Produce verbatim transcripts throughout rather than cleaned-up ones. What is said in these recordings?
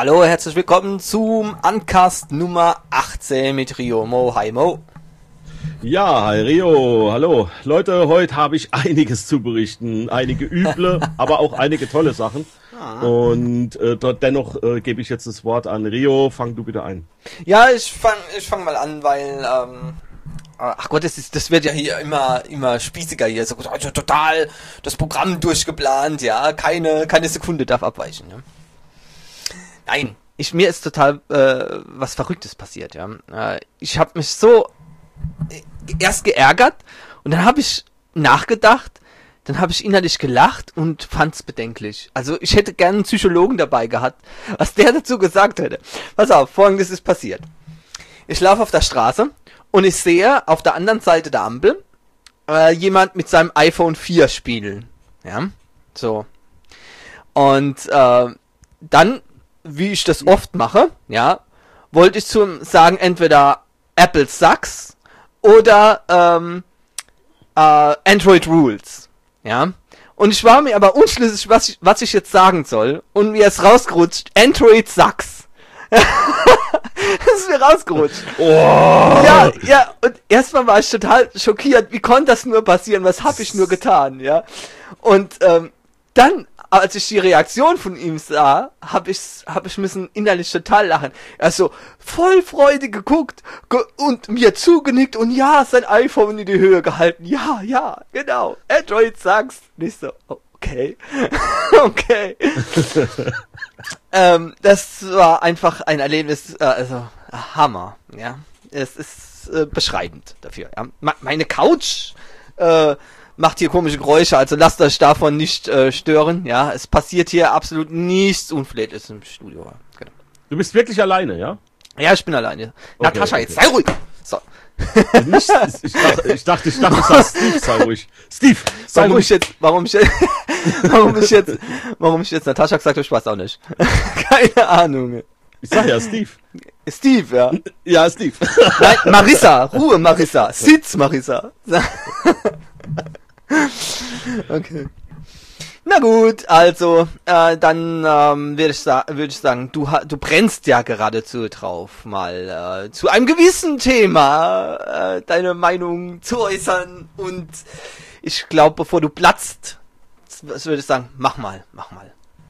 Hallo, herzlich willkommen zum Uncast Nummer achtzehn mit Rio Mo. Hi Mo. Ja, hi Rio, hallo. Leute, heute habe ich einiges zu berichten. Einige üble, aber auch einige tolle Sachen. Ah. Und äh, dort dennoch äh, gebe ich jetzt das Wort an Rio. Fang du bitte ein. Ja, ich fang, ich fang mal an, weil... Ähm Ach Gott, das, ist, das wird ja hier immer immer spießiger hier. So also total das Programm durchgeplant, ja. Keine keine Sekunde darf abweichen. Ja? Nein, ich, mir ist total äh, was Verrücktes passiert, ja. Äh, ich habe mich so äh, erst geärgert und dann habe ich nachgedacht, dann habe ich innerlich gelacht und fand's bedenklich. Also ich hätte gerne einen Psychologen dabei gehabt, was der dazu gesagt hätte. Pass auf, Folgendes ist passiert. Ich laufe auf der Straße und ich sehe auf der anderen Seite der Ampel äh, jemand mit seinem iPhone vier spielen. Ja, so. Und äh, dann, wie ich das oft mache, ja, wollte ich zum sagen, entweder Apple sucks oder ähm, äh, Android rules. Ja. Und ich war mir aber unschlüssig, was ich, was ich jetzt sagen soll. Und mir ist rausgerutscht, Android sucks. Das ist mir rausgerutscht. Oh. Ja, ja, und erstmal war ich total schockiert. Wie konnte das nur passieren? Was habe ich nur getan, ja? Und ähm, dann, als ich die Reaktion von ihm sah, habe ich, hab ich müssen innerlich total lachen. Er ist so voll freudig geguckt ge und mir zugenickt und ja, sein iPhone in die Höhe gehalten. Ja, ja, genau. Android sag's. Nicht so, okay. Okay. ähm, das war einfach ein Erlebnis, äh, also Hammer, ja. Es ist äh, beschreibend dafür. Ja? Meine Couch äh, macht hier komische Geräusche, also lasst euch davon nicht äh, stören. Ja, es passiert hier absolut nichts Unflätiges im Studio. Genau. Du bist wirklich alleine, ja? Ja, ich bin alleine. Okay, Natascha, okay. jetzt sei ruhig. So. Nicht, ich dachte, ich dachte, ich dachte, ich dachte, Steve, sei ruhig. Steve, sei warum ruhig. Ich jetzt, warum ich jetzt, warum ich jetzt, warum ich jetzt Natascha gesagt habe, ich weiß auch nicht. Keine Ahnung. Ich sag ja, Steve. Steve, ja. Ja, Steve. Nein, Marissa, Ruhe, Marissa. Sitz, Marissa. Okay. Na gut, also, äh, dann ähm, würde ich, sa würd ich sagen, du, du brennst ja geradezu drauf, mal äh, zu einem gewissen Thema äh, deine Meinung zu äußern. Und ich glaube, bevor du platzt, würde ich sagen, mach mal, mach mal.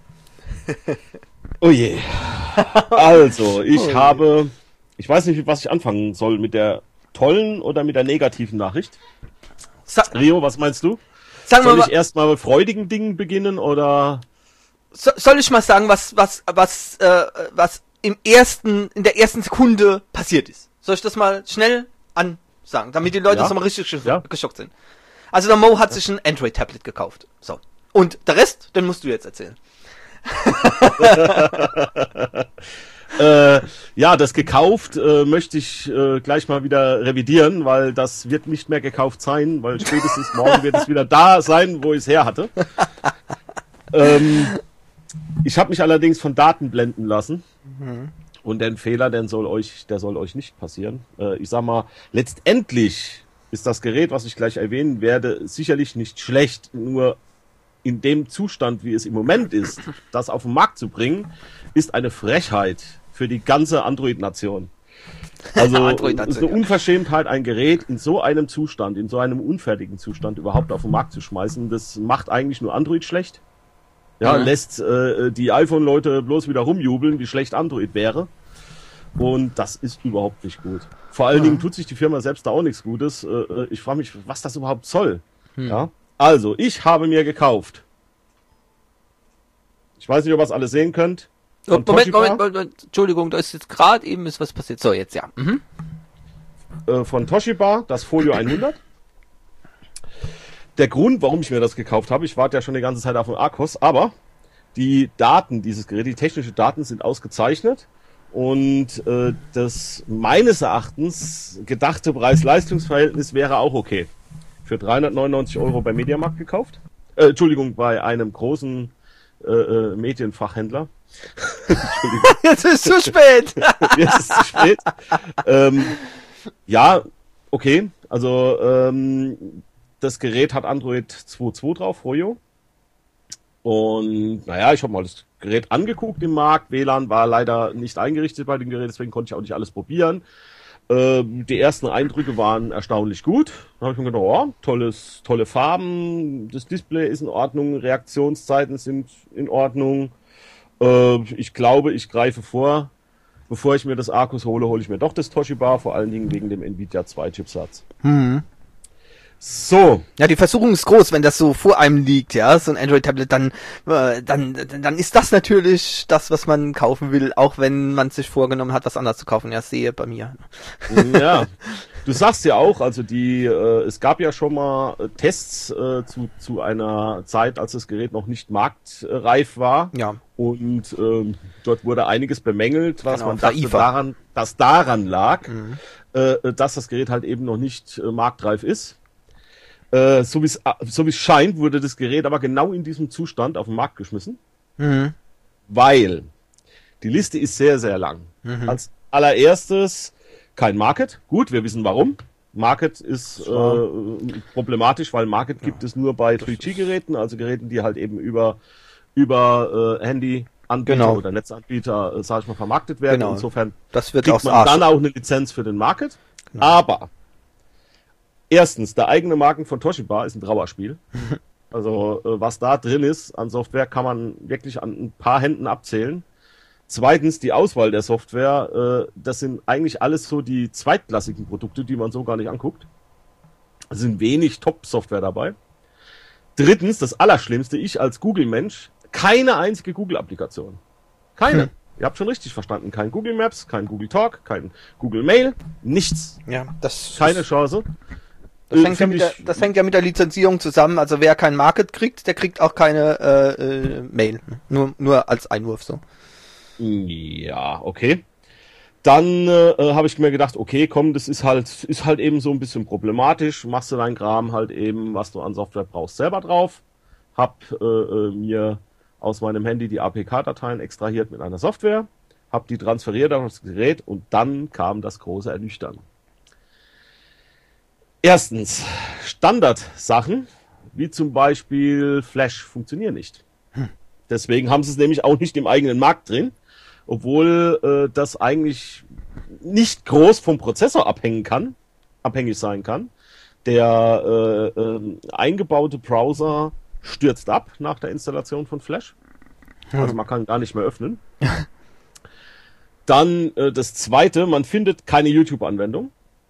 Oh je. Also, ich oh je. habe, ich weiß nicht, was ich anfangen soll, mit der tollen oder mit der negativen Nachricht. Sa Rio, was meinst du? Sagen soll wir ich erstmal mit freudigen Dingen beginnen oder? So, soll ich mal sagen, was was was äh, was im ersten in der ersten Sekunde passiert ist? Soll ich das mal schnell ansagen, damit die Leute ja. so mal richtig gesch ja. geschockt sind? Also der Mo hat sich ein Android-Tablet gekauft. So. Und der Rest, den musst du jetzt erzählen. Äh, ja, das gekauft äh, möchte ich äh, gleich mal wieder revidieren, weil das wird nicht mehr gekauft sein, weil spätestens morgen wird es wieder da sein, wo ich es her hatte. ähm, ich habe mich allerdings von Daten blenden lassen mhm. und den Fehler, den soll euch, der soll euch nicht passieren. Äh, ich sag mal, letztendlich ist das Gerät, was ich gleich erwähnen werde, sicherlich nicht schlecht, nur in dem Zustand, wie es im Moment ist, das auf den Markt zu bringen, ist eine Frechheit für die ganze Android-Nation. Also Android es ist eine Unverschämtheit, ein Gerät in so einem Zustand, in so einem unfertigen Zustand überhaupt auf den Markt zu schmeißen. Das macht eigentlich nur Android schlecht. Ja, mhm. lässt äh, die iPhone-Leute bloß wieder rumjubeln, wie schlecht Android wäre. Und das ist überhaupt nicht gut. Vor allen mhm. Dingen tut sich die Firma selbst da auch nichts Gutes. Äh, ich frage mich, was das überhaupt soll. Mhm. Ja. Also, ich habe mir gekauft. Ich weiß nicht, ob ihr es alles sehen könnt. Oh, Moment, Moment, Moment, Entschuldigung, da ist jetzt gerade eben ist was passiert. So, jetzt ja. Mhm. Äh, von Toshiba, das Folio hundert. Der Grund, warum ich mir das gekauft habe, ich warte ja schon die ganze Zeit auf den Arcos, aber die Daten dieses Geräts, die technischen Daten sind ausgezeichnet und äh, das meines Erachtens gedachte Preis-Leistungs-Verhältnis wäre auch okay. Für dreihundertneunundneunzig Euro bei Mediamarkt gekauft. Äh, Entschuldigung, bei einem großen äh, äh, Medienfachhändler. Jetzt ist es zu spät. Jetzt ist es zu spät. ähm, ja, okay. Also ähm, das Gerät hat Android zwei Punkt zwei drauf, Froyo. Und naja, ich habe mal das Gerät angeguckt im Markt. W L A N war leider nicht eingerichtet bei dem Gerät, deswegen konnte ich auch nicht alles probieren. Ähm, die ersten Eindrücke waren erstaunlich gut. Da habe ich mir gedacht, oh, tolles, tolle Farben, das Display ist in Ordnung, Reaktionszeiten sind in Ordnung. Äh, ich glaube, ich greife vor. Bevor ich mir das Arcus hole, hole ich mir doch das Toshiba, vor allen Dingen wegen dem Nvidia zwei Chipsatz. Hm. So. Ja, die Versuchung ist groß, wenn das so vor einem liegt, ja, so ein Android-Tablet, dann, äh, dann, dann ist das natürlich das, was man kaufen will, auch wenn man sich vorgenommen hat, was anderes zu kaufen. Ja, sehe bei mir. Ja. Du sagst ja auch, also die, äh, es gab ja schon mal äh, Tests äh, zu, zu einer Zeit, als das Gerät noch nicht marktreif war. Ja. Und ähm, dort wurde einiges bemängelt, was Genau, man dachte, daran, dass daran lag, mhm. äh, dass das Gerät halt eben noch nicht äh, marktreif ist. Äh, so wie es so wie es scheint, wurde das Gerät aber genau in diesem Zustand auf den Markt geschmissen. Mhm. Weil die Liste ist sehr, sehr lang. Mhm. Als allererstes kein Market. Gut, wir wissen warum. Market ist äh, problematisch, weil Market ja. gibt es nur bei drei G-Geräten, also Geräten, die halt eben über über äh, Handy-Anbieter genau. oder Netzanbieter, äh, sag ich mal, vermarktet werden. Genau. Insofern das wird kriegt man Arsch. Dann auch eine Lizenz für den Market. Genau. Aber erstens, der eigene Marken von Toshiba ist ein Trauerspiel. Also äh, was da drin ist an Software, kann man wirklich an ein paar Händen abzählen. Zweitens, die Auswahl der Software, äh, das sind eigentlich alles so die zweitklassigen Produkte, die man so gar nicht anguckt. Es sind wenig Top-Software dabei. Drittens, das Allerschlimmste, ich als Google-Mensch, keine einzige Google-Applikation. Keine. Hm. Ihr habt schon richtig verstanden. Kein Google Maps, kein Google Talk, kein Google Mail, nichts. Ja, das keine Chance. Das, äh, hängt ja mit der, das hängt ja mit der Lizenzierung zusammen. Also wer kein Market kriegt, der kriegt auch keine äh, äh, Mail. Nur, nur als Einwurf so. Ja, okay. Dann äh, habe ich mir gedacht, okay, komm, das ist halt ist halt eben so ein bisschen problematisch. Machst du dein Kram halt eben, was du an Software brauchst, selber drauf. Hab äh, äh, mir aus meinem Handy die A P K-Dateien extrahiert mit einer Software, hab die transferiert auf das Gerät und dann kam das große Ernüchtern. Erstens, Standardsachen, wie zum Beispiel Flash, funktionieren nicht. Hm. Deswegen haben sie es nämlich auch nicht im eigenen Markt drin, obwohl äh, das eigentlich nicht groß vom Prozessor abhängen kann, abhängig sein kann. Der äh, äh, eingebaute Browser stürzt ab nach der Installation von Flash. Also man kann gar nicht mehr öffnen. Dann äh, das zweite, man findet keine YouTube-Anwendung.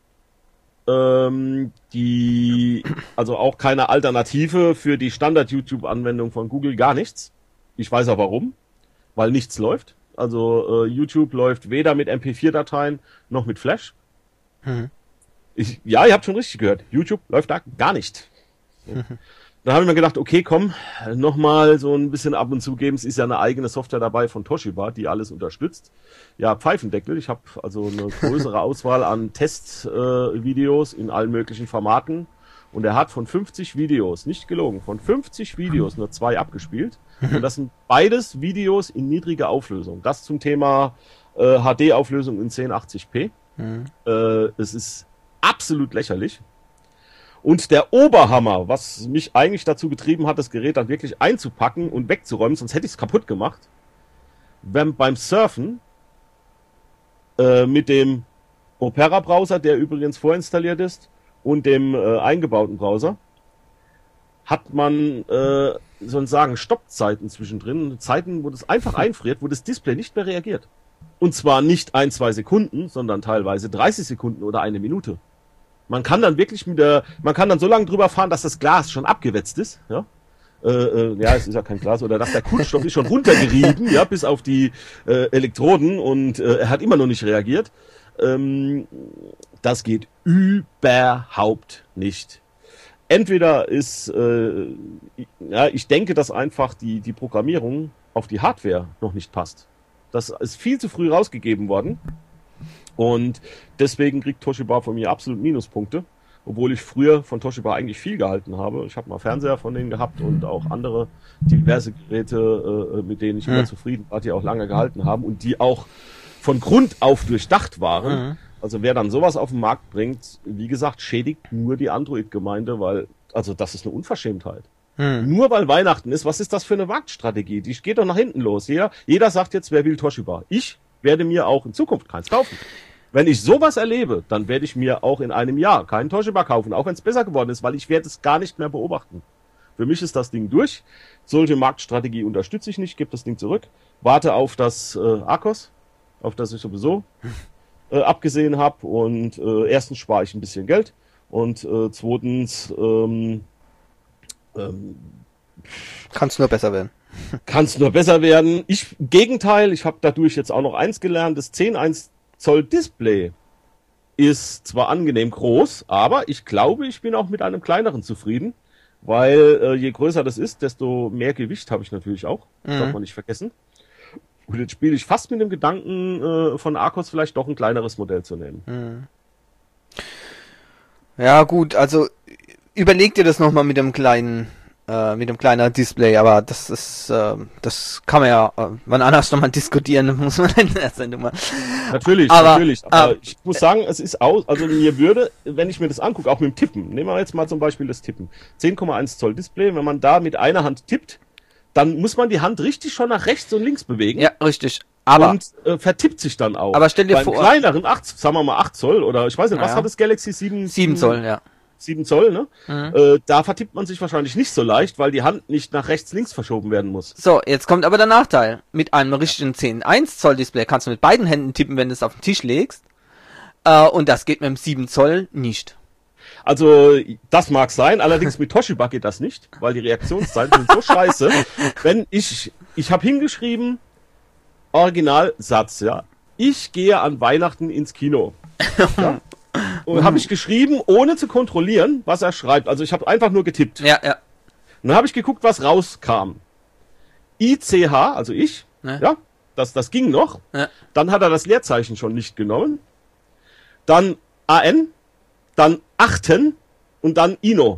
Ähm, die, also auch keine Alternative für die Standard-YouTube-Anwendung von Google, gar nichts. Ich weiß auch warum. Weil nichts läuft. Also äh, YouTube läuft weder mit M P vier Dateien noch mit Flash. Mhm. Ich, ja, ihr habt schon richtig gehört. YouTube läuft da gar nicht. Mhm. Dann habe ich mir gedacht, okay, komm, nochmal so ein bisschen ab und zu geben. Es ist ja eine eigene Software dabei von Toshiba, die alles unterstützt. Ja, Pfeifendeckel. Ich habe also eine größere Auswahl an Testvideos äh, in allen möglichen Formaten. Und er hat von fünfzig Videos, nicht gelogen, von fünfzig Videos nur zwei abgespielt. Und das sind beides Videos in niedriger Auflösung. Das zum Thema äh, H D-Auflösung in zehn achtzig p. Mhm. Äh, es ist absolut lächerlich. Und der Oberhammer, was mich eigentlich dazu getrieben hat, das Gerät dann wirklich einzupacken und wegzuräumen, sonst hätte ich es kaputt gemacht, wenn beim Surfen äh, mit dem Opera-Browser, der übrigens vorinstalliert ist, und dem äh, eingebauten Browser, hat man äh, sozusagen Stoppzeiten zwischendrin, Zeiten, wo das einfach einfriert, wo das Display nicht mehr reagiert. Und zwar nicht ein, zwei Sekunden, sondern teilweise dreißig Sekunden oder eine Minute. Man kann dann wirklich mit der, man kann dann so lange drüber fahren, dass das Glas schon abgewetzt ist, ja. Äh, äh, ja, es ist ja kein Glas, oder dass der Kunststoff ist schon runtergerieben, ja, bis auf die äh, Elektroden und äh, er hat immer noch nicht reagiert. Ähm, das geht überhaupt nicht. Entweder ist, äh, ja, ich denke, dass einfach die, die Programmierung auf die Hardware noch nicht passt. Das ist viel zu früh rausgegeben worden. Und deswegen kriegt Toshiba von mir absolut Minuspunkte, obwohl ich früher von Toshiba eigentlich viel gehalten habe. Ich habe mal Fernseher von denen gehabt und auch andere diverse Geräte, äh, mit denen ich mhm. immer zufrieden war, die auch lange gehalten haben und die auch von Grund auf durchdacht waren. Mhm. Also wer dann sowas auf den Markt bringt, wie gesagt, schädigt nur die Android-Gemeinde, weil, also das ist eine Unverschämtheit. Hm. Nur weil Weihnachten ist, was ist das für eine Marktstrategie? Die geht doch nach hinten los. Jeder, jeder sagt jetzt, wer will Toshiba? Ich werde mir auch in Zukunft keins kaufen. Wenn ich sowas erlebe, dann werde ich mir auch in einem Jahr keinen Toshiba kaufen, auch wenn es besser geworden ist, weil ich werde es gar nicht mehr beobachten. Für mich ist das Ding durch. Solche Marktstrategie unterstütze ich nicht, gebe das Ding zurück, warte auf das äh, Arcos, auf das ich sowieso äh, abgesehen habe, und äh, erstens spare ich ein bisschen Geld und äh, zweitens ähm, ähm, kann es nur besser werden. Kann es nur besser werden. Ich, im Gegenteil, ich habe dadurch jetzt auch noch eins gelernt, das zehn Komma eins Zoll Display ist zwar angenehm groß, aber ich glaube, ich bin auch mit einem kleineren zufrieden, weil äh, je größer das ist, desto mehr Gewicht habe ich natürlich auch. Mhm. Darf man nicht vergessen. Und jetzt spiele ich fast mit dem Gedanken, äh, von Arcos vielleicht doch ein kleineres Modell zu nehmen. Mhm. Ja gut, also überleg dir das nochmal mit dem kleinen, äh, mit dem kleinen Display, aber das ist, äh, das kann man ja äh, wann anders nochmal diskutieren, muss man in der Sendung mal. Natürlich, aber, natürlich. Aber äh, ich muss sagen, es ist aus, also mir würde, wenn ich mir das angucke, auch mit dem Tippen, nehmen wir jetzt mal zum Beispiel das Tippen. zehn Komma eins Zoll Display, wenn man da mit einer Hand tippt, dann muss man die Hand richtig schon nach rechts und links bewegen. Ja, richtig. Aber, und äh, vertippt sich dann auch. Aber stell dir Beim vor, kleineren, acht, sagen wir mal acht Zoll, oder ich weiß nicht, was ja. hat das Galaxy sieben? sieben Zoll, ja. sieben Zoll, ne? Mhm. Äh, da vertippt man sich wahrscheinlich nicht so leicht, weil die Hand nicht nach rechts, links verschoben werden muss. So, jetzt kommt aber der Nachteil. Mit einem richtigen zehn Komma eins Zoll Display kannst du mit beiden Händen tippen, wenn du es auf den Tisch legst. Äh, und das geht mit dem sieben Zoll nicht. Also, das mag sein, allerdings mit Toshiba geht das nicht, weil die Reaktionszeiten sind so scheiße. Wenn ich, ich habe hingeschrieben, Originalsatz, ja. Ich gehe an Weihnachten ins Kino. Ja? Und habe ich geschrieben, ohne zu kontrollieren, was er schreibt. Also ich habe einfach nur getippt. Ja, ja. Und dann habe ich geguckt, was rauskam. I C H, also ich, ja, ja das, das ging noch. Ja. Dann hat er das Leerzeichen schon nicht genommen. Dann A N, dann achten und dann Ino.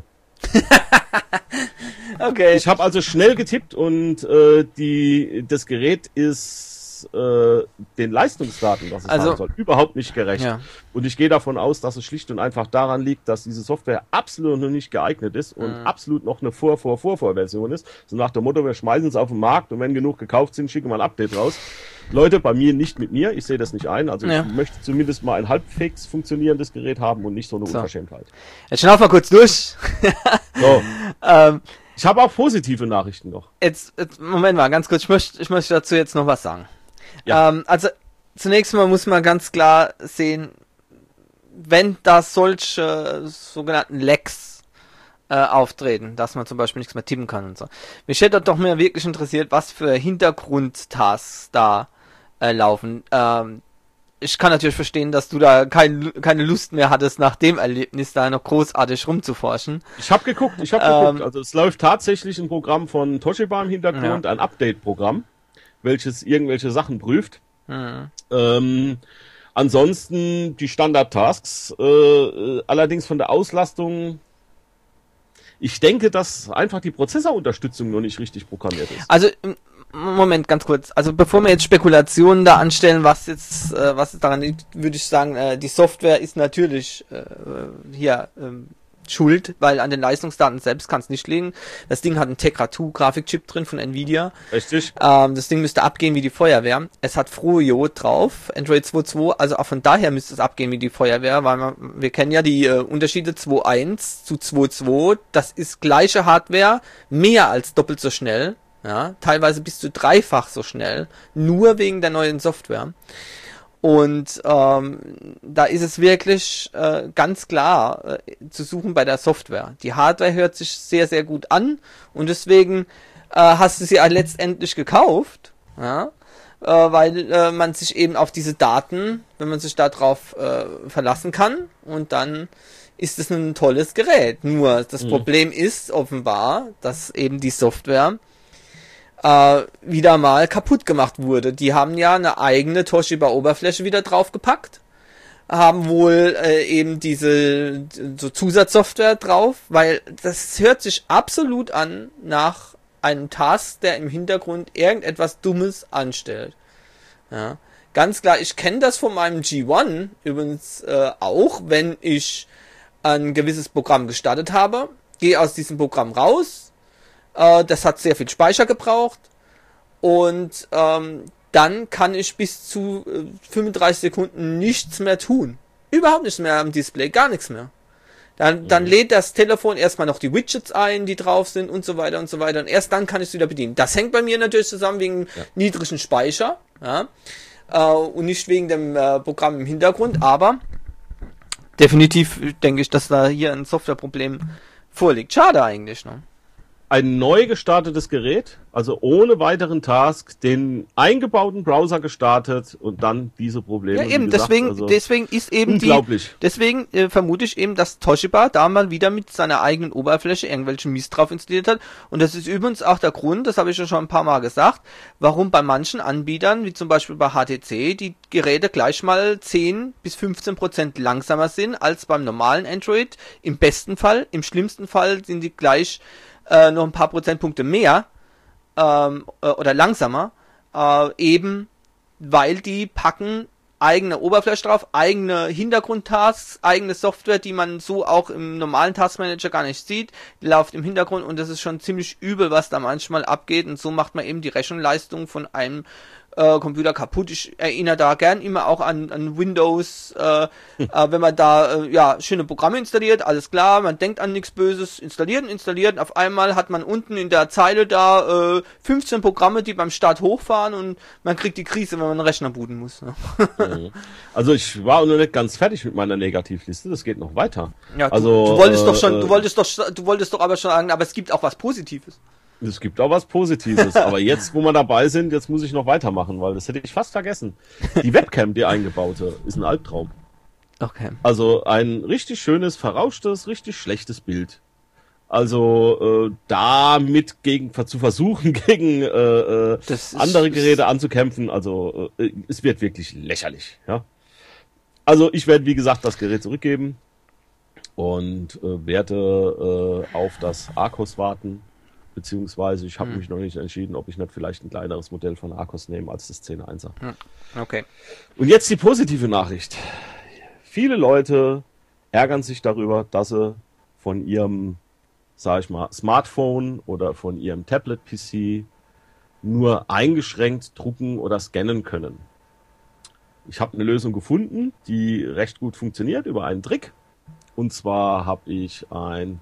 Okay. Ich habe also schnell getippt und äh, die, das Gerät ist äh, den Leistungsdaten, was es also, haben soll, überhaupt nicht gerecht. Ja. Und ich gehe davon aus, dass es schlicht und einfach daran liegt, dass diese Software absolut noch nicht geeignet ist und mhm. absolut noch eine Vor-Vor-Vor-Vor-Version ist. So nach dem Motto, wir schmeißen es auf den Markt und wenn genug gekauft sind, schicken wir ein Update raus. Leute, bei mir nicht mit mir, ich sehe das nicht ein. Also ja. ich möchte zumindest mal ein halbwegs funktionierendes Gerät haben und nicht so eine so. Unverschämtheit. Jetzt schnauf mal kurz durch. So. ähm, ich habe auch positive Nachrichten noch. Jetzt, jetzt Moment mal, ganz kurz, ich möchte, ich möchte dazu jetzt noch was sagen. Ja. Ähm, also zunächst mal muss man ganz klar sehen, wenn da solche sogenannten Lags äh, auftreten, dass man zum Beispiel nichts mehr tippen kann und so. Mich hätte doch mehr wirklich interessiert, was für Hintergrundtasks da äh, laufen. Ähm, ich kann natürlich verstehen, dass du da kein, keine Lust mehr hattest, nach dem Erlebnis da noch großartig rumzuforschen. Ich habe geguckt, ich habe ähm, geguckt. Also es läuft tatsächlich ein Programm von Toshiba im Hintergrund, ja. ein Update-Programm, welches irgendwelche Sachen prüft. Mhm. Ähm, ansonsten die Standard-Tasks, äh, allerdings von der Auslastung. Ich denke, dass einfach die Prozessorunterstützung noch nicht richtig programmiert ist. Also Moment, ganz kurz. Also bevor wir jetzt Spekulationen da anstellen, was jetzt, äh, was daran liegt, würde ich sagen, äh, die Software ist natürlich äh, hier ähm, schuld, weil an den Leistungsdaten selbst kann es nicht liegen. Das Ding hat einen Tegra zwei Grafikchip drin von Nvidia. Richtig. Ähm, das Ding müsste abgehen wie die Feuerwehr. Es hat FruIO drauf, Android zwei Punkt zwei, also auch von daher müsste es abgehen wie die Feuerwehr, weil man, wir kennen ja die äh, Unterschiede zwei Punkt eins zu zwei Punkt zwei. Das ist gleiche Hardware, mehr als doppelt so schnell. Ja, teilweise bis zu dreifach so schnell, nur wegen der neuen Software. Und ähm, da ist es wirklich äh, ganz klar äh, zu suchen bei der Software. Die Hardware hört sich sehr, sehr gut an und deswegen äh, hast du sie ja letztendlich gekauft, ja, äh, weil äh, man sich eben auf diese Daten, wenn man sich darauf äh, verlassen kann, und dann ist es ein tolles Gerät. Nur das mhm. Problem ist offenbar, dass eben die Software Äh, wieder mal kaputt gemacht wurde. Die haben ja eine eigene Toshiba-Oberfläche wieder draufgepackt, haben wohl äh, eben diese so Zusatzsoftware drauf, weil das hört sich absolut an nach einem Task, der im Hintergrund irgendetwas Dummes anstellt. Ja, ganz klar, ich kenne das von meinem G eins übrigens äh, auch, wenn ich ein gewisses Programm gestartet habe, gehe aus diesem Programm raus, Äh, das hat sehr viel Speicher gebraucht. Und ähm, dann kann ich bis zu äh, fünfunddreißig Sekunden nichts mehr tun. Überhaupt nichts mehr am Display, gar nichts mehr. Dann, dann lädt das Telefon erstmal noch die Widgets ein, die drauf sind und so weiter und so weiter. Und erst dann kann ich es wieder bedienen. Das hängt bei mir natürlich zusammen wegen ja. niedrigen Speicher, ja, äh, und nicht wegen dem äh, Programm im Hintergrund. Aber definitiv denke ich, dass da hier ein Softwareproblem vorliegt. Schade eigentlich, ne? Ein neu gestartetes Gerät, also ohne weiteren Task, den eingebauten Browser gestartet und dann diese Probleme. Ja, eben, gesagt, deswegen, also deswegen ist eben unglaublich. die, deswegen äh, vermute ich eben, dass Toshiba da mal wieder mit seiner eigenen Oberfläche irgendwelchen Mist drauf installiert hat. Und das ist übrigens auch der Grund, das habe ich ja schon ein paar Mal gesagt, warum bei manchen Anbietern, wie zum Beispiel bei H T C, die Geräte gleich mal zehn bis fünfzehn Prozent langsamer sind als beim normalen Android. Im besten Fall, im schlimmsten Fall sind die gleich Äh, noch ein paar Prozentpunkte mehr ähm, äh, oder langsamer, äh, eben weil die packen eigene Oberfläche drauf, eigene Hintergrundtasks, eigene Software, die man so auch im normalen Taskmanager gar nicht sieht, die läuft im Hintergrund und das ist schon ziemlich übel, was da manchmal abgeht und so macht man eben die Rechenleistung von einem äh, Computer kaputt. Ich erinnere da gern immer auch an, an Windows, äh, hm. äh, wenn man da äh, ja schöne Programme installiert, alles klar, man denkt an nichts Böses, installiert und installiert und auf einmal hat man unten in der Zeile da äh, fünfzehn Programme, die beim Start hochfahren und man kriegt die Krise, wenn man einen Rechner booten muss. Ne? Also ich war noch nicht ganz fertig mit meiner Negativliste, das geht noch weiter. Ja, also, du, du wolltest äh, doch schon, du wolltest doch, du wolltest doch aber schon sagen, aber es gibt auch was Positives. Es gibt auch was Positives, aber jetzt, wo wir dabei sind, jetzt muss ich noch weitermachen, weil das hätte ich fast vergessen. Die Webcam, die eingebaute, ist ein Albtraum. Okay. Also ein richtig schönes, verrauschtes, richtig schlechtes Bild. Also äh, damit gegen zu versuchen, gegen äh, äh, andere Geräte anzukämpfen, also äh, es wird wirklich lächerlich. Ja. Also ich werde, wie gesagt, das Gerät zurückgeben und äh, werde äh, auf das Arcos warten. Beziehungsweise ich habe hm. mich noch nicht entschieden, ob ich nicht vielleicht ein kleineres Modell von Arcos nehme als das zehn Punkt eins. Okay. Und jetzt die positive Nachricht. Viele Leute ärgern sich darüber, dass sie von ihrem, sag ich mal, Smartphone oder von ihrem Tablet-P C nur eingeschränkt drucken oder scannen können. Ich habe eine Lösung gefunden, die recht gut funktioniert über einen Trick. Und zwar habe ich ein,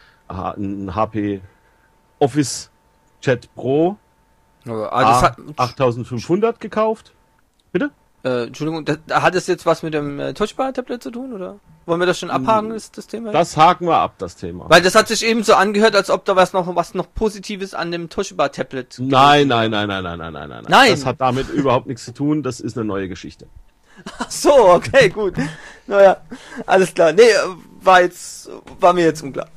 ein H P Office Chat Pro also das hat, achttausendfünfhundert gekauft. Bitte? Äh, Entschuldigung, das, hat es jetzt was mit dem äh, Touchbar-Tablet zu tun, oder? Wollen wir das schon abhaken, ist das Thema? Das haken wir ab, das Thema. Weil das hat sich eben so angehört, als ob da was noch was noch Positives an dem Touchbar-Tablet Nein, nein, nein, nein, nein, nein, nein, nein. Nein. Das hat damit überhaupt nichts zu tun, das ist eine neue Geschichte. Ach so, okay, gut. Naja, alles klar. Nee, war jetzt, war mir jetzt unklar.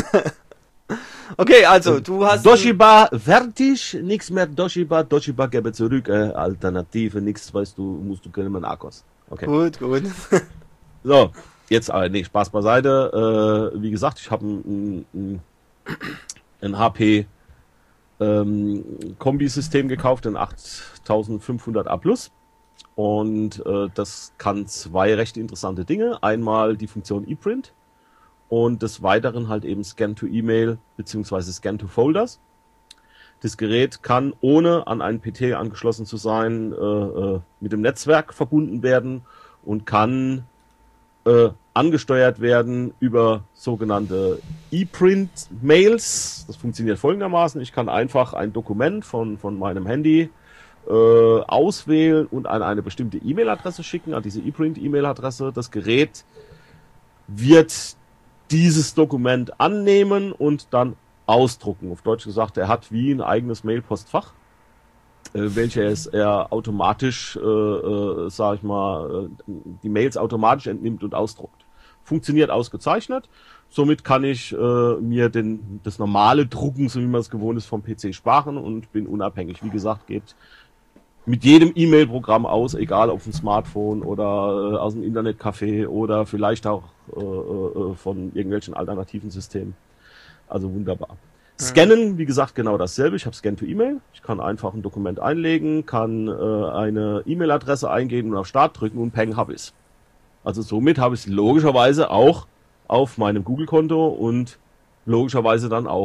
Okay, also du hast... Toshiba fertig, nichts mehr Toshiba, Toshiba gebe zurück, äh, Alternative, nichts, weißt du, musst du können mit Arcos. Okay. Gut, gut. So, jetzt aber, nee, Spaß beiseite. Äh, wie gesagt, ich habe ein, ein, ein H P ähm, Kombisystem gekauft, ein achttausendfünfhundert A plus. Und äh, das kann zwei recht interessante Dinge. Einmal die Funktion ePrint. Und des Weiteren halt eben Scan to E-Mail beziehungsweise Scan to Folders. Das Gerät kann, ohne an einen P C angeschlossen zu sein, äh, äh, mit dem Netzwerk verbunden werden und kann äh, angesteuert werden über sogenannte ePrint-Mails. Das funktioniert folgendermaßen. Ich kann einfach ein Dokument von, von meinem Handy äh, auswählen und an eine bestimmte E-Mail-Adresse schicken, an diese ePrint-E-Mail-Adresse. Das Gerät wird dieses Dokument annehmen und dann ausdrucken. Auf Deutsch gesagt, er hat wie ein eigenes Mailpostfach, äh, welches er automatisch, äh, äh, sag ich mal, äh, die Mails automatisch entnimmt und ausdruckt. Funktioniert ausgezeichnet. Somit kann ich äh, mir den, das normale Drucken, so wie man es gewohnt ist, vom P C sparen und bin unabhängig. Wie gesagt, geht mit jedem E-Mail-Programm aus, egal ob vom Smartphone oder äh, aus dem Internetcafé oder vielleicht auch äh, äh, von irgendwelchen alternativen Systemen. Also wunderbar. Ja. Scannen, wie gesagt, genau dasselbe. Ich habe Scan to E-Mail. Ich kann einfach ein Dokument einlegen, kann äh, eine E-Mail-Adresse eingeben und auf Start drücken und peng, habe ich's. Also somit habe ich es logischerweise auch auf meinem Google-Konto und logischerweise dann auch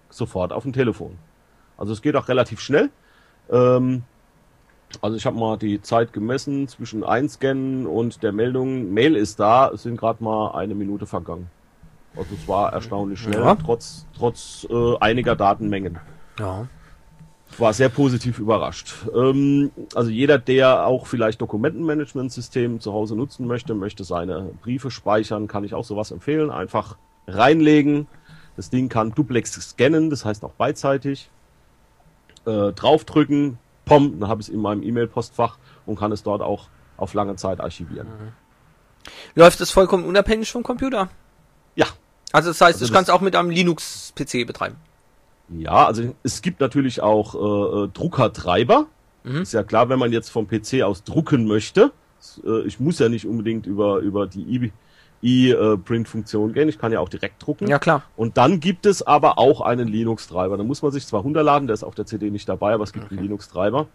sofort auf dem Telefon. Also es geht auch relativ schnell. Ähm, also ich habe mal die Zeit gemessen zwischen Einscannen und der Meldung, Mail ist da, es sind gerade mal eine Minute vergangen. Also es war erstaunlich schnell, ja. trotz trotz äh, einiger Datenmengen. Ja. War sehr positiv überrascht. Ähm, also jeder, der auch vielleicht Dokumentenmanagementsystem zu Hause nutzen möchte, möchte seine Briefe speichern, kann ich auch sowas empfehlen. Einfach reinlegen. Das Ding kann duplex scannen, das heißt auch beidseitig. Äh, draufdrücken, pom, dann habe ich es in meinem E-Mail-Postfach und kann es dort auch auf lange Zeit archivieren. Läuft das vollkommen unabhängig vom Computer? Ja. Also das heißt, Also ich das- kann es auch mit einem Linux-P C betreiben. Ja, also es gibt natürlich auch äh, äh, Druckertreiber. Mhm. Ist ja klar, wenn man jetzt vom P C aus drucken möchte. Äh, ich muss ja nicht unbedingt über über die E-Print-Funktion gehen. Ich kann ja auch direkt drucken. Ja, klar. Und dann gibt es aber auch einen Linux-Treiber. Da muss man sich zwar runterladen, der ist auf der C D nicht dabei, aber es gibt einen Linux-Treiber.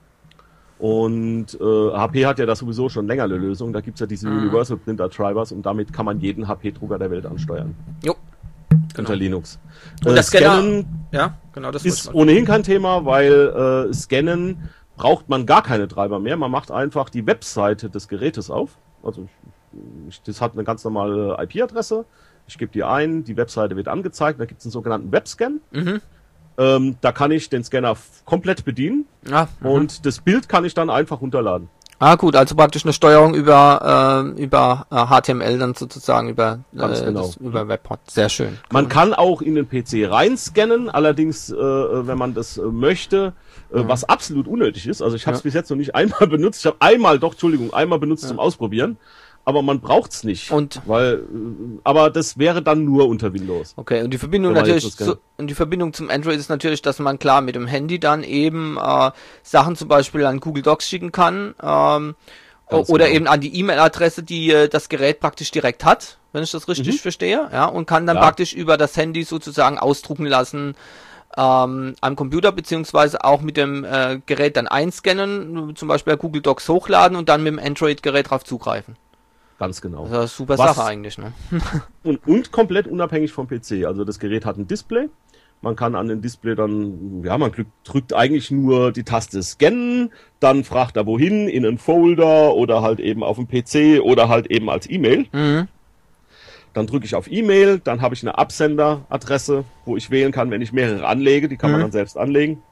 Und äh, H P hat ja da sowieso schon länger eine Lösung. Da gibt's ja diese Mhm. Universal Printer Treibers und damit kann man jeden H P-Drucker der Welt ansteuern. Jo. Unter Linux. Und Äh, der Scanner- Scannen Ja, genau das ist wollte ich ohnehin kein Thema, weil äh, Scannen braucht man gar keine Treiber mehr. Man macht einfach die Webseite des Gerätes auf. Also ich, ich, das hat eine ganz normale I P-Adresse. Ich gebe die ein, die Webseite wird angezeigt. Da gibt es einen sogenannten Webscan. Mhm. Ähm, da kann ich den Scanner f- komplett bedienen Ah, mhm. und das Bild kann ich dann einfach runterladen. ah, gut, also praktisch eine Steuerung über äh, über äh, H T M L dann sozusagen über Ganz äh, genau. das, über Webport. Sehr schön. Man kann auch in den P C reinscannen, allerdings, äh, wenn man das äh, möchte, äh, was absolut unnötig ist. Also ich habe es Ja. bis jetzt noch nicht einmal benutzt. Ich habe einmal, doch, Entschuldigung, einmal benutzt zum Ausprobieren. Aber man braucht's nicht. Und- weil, äh, aber das wäre dann nur unter Windows. Okay, und die Verbindung Wenn man natürlich jetzt das zu, und die Verbindung zum Android ist natürlich, dass man klar mit dem Handy dann eben äh, Sachen zum Beispiel an Google Docs schicken kann ähm, Ganz oder genau. eben an die E-Mail-Adresse, die äh, das Gerät praktisch direkt hat, wenn ich das richtig Mhm. verstehe, ja, und kann dann Ja. praktisch über das Handy sozusagen ausdrucken lassen ähm, am Computer, beziehungsweise auch mit dem äh, Gerät dann einscannen, zum Beispiel Google Docs hochladen und dann mit dem Android-Gerät drauf zugreifen. Ganz genau. Das ist eine super Was- Sache eigentlich, ne? Und, und komplett unabhängig vom P C. Also das Gerät hat ein Display. Man kann an den Display dann, ja, man drückt, drückt eigentlich nur die Taste Scannen, dann fragt er wohin, in einen Folder oder halt eben auf dem P C oder halt eben als E-Mail. Mhm. Dann drücke ich auf E-Mail, dann habe ich eine Absenderadresse, wo ich wählen kann, wenn ich mehrere anlege, die kann man Mhm. dann selbst anlegen.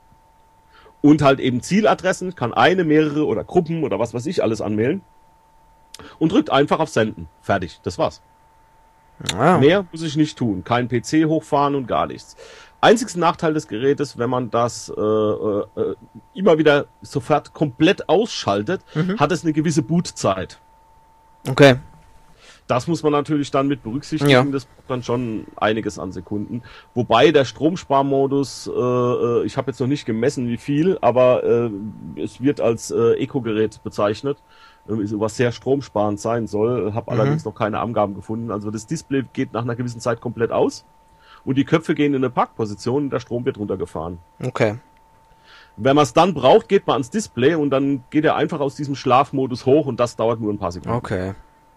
Und halt eben Zieladressen, kann eine, mehrere oder Gruppen oder was weiß ich alles anmelden. Und drückt einfach auf Senden. Fertig, das war's. Ja. Mehr muss ich nicht tun. Kein P C hochfahren und gar nichts. Einziger Nachteil des Gerätes, wenn man das äh, äh, immer wieder sofort komplett ausschaltet, Mhm. hat es eine gewisse Bootzeit. Okay. Das muss man natürlich dann mit berücksichtigen. Ja. Das braucht dann schon einiges an Sekunden. Wobei der Stromsparmodus, äh, äh, ich habe jetzt noch nicht gemessen, wie viel, aber äh, es wird als äh, Eco-Gerät bezeichnet, äh, was sehr stromsparend sein soll. Habe Mhm. allerdings noch keine Angaben gefunden. Also das Display geht nach einer gewissen Zeit komplett aus und die Köpfe gehen in eine Parkposition und der Strom wird runtergefahren. Okay. Wenn man es dann braucht, geht man ans Display und dann geht er einfach aus diesem Schlafmodus hoch und das dauert nur ein paar Sekunden. Okay.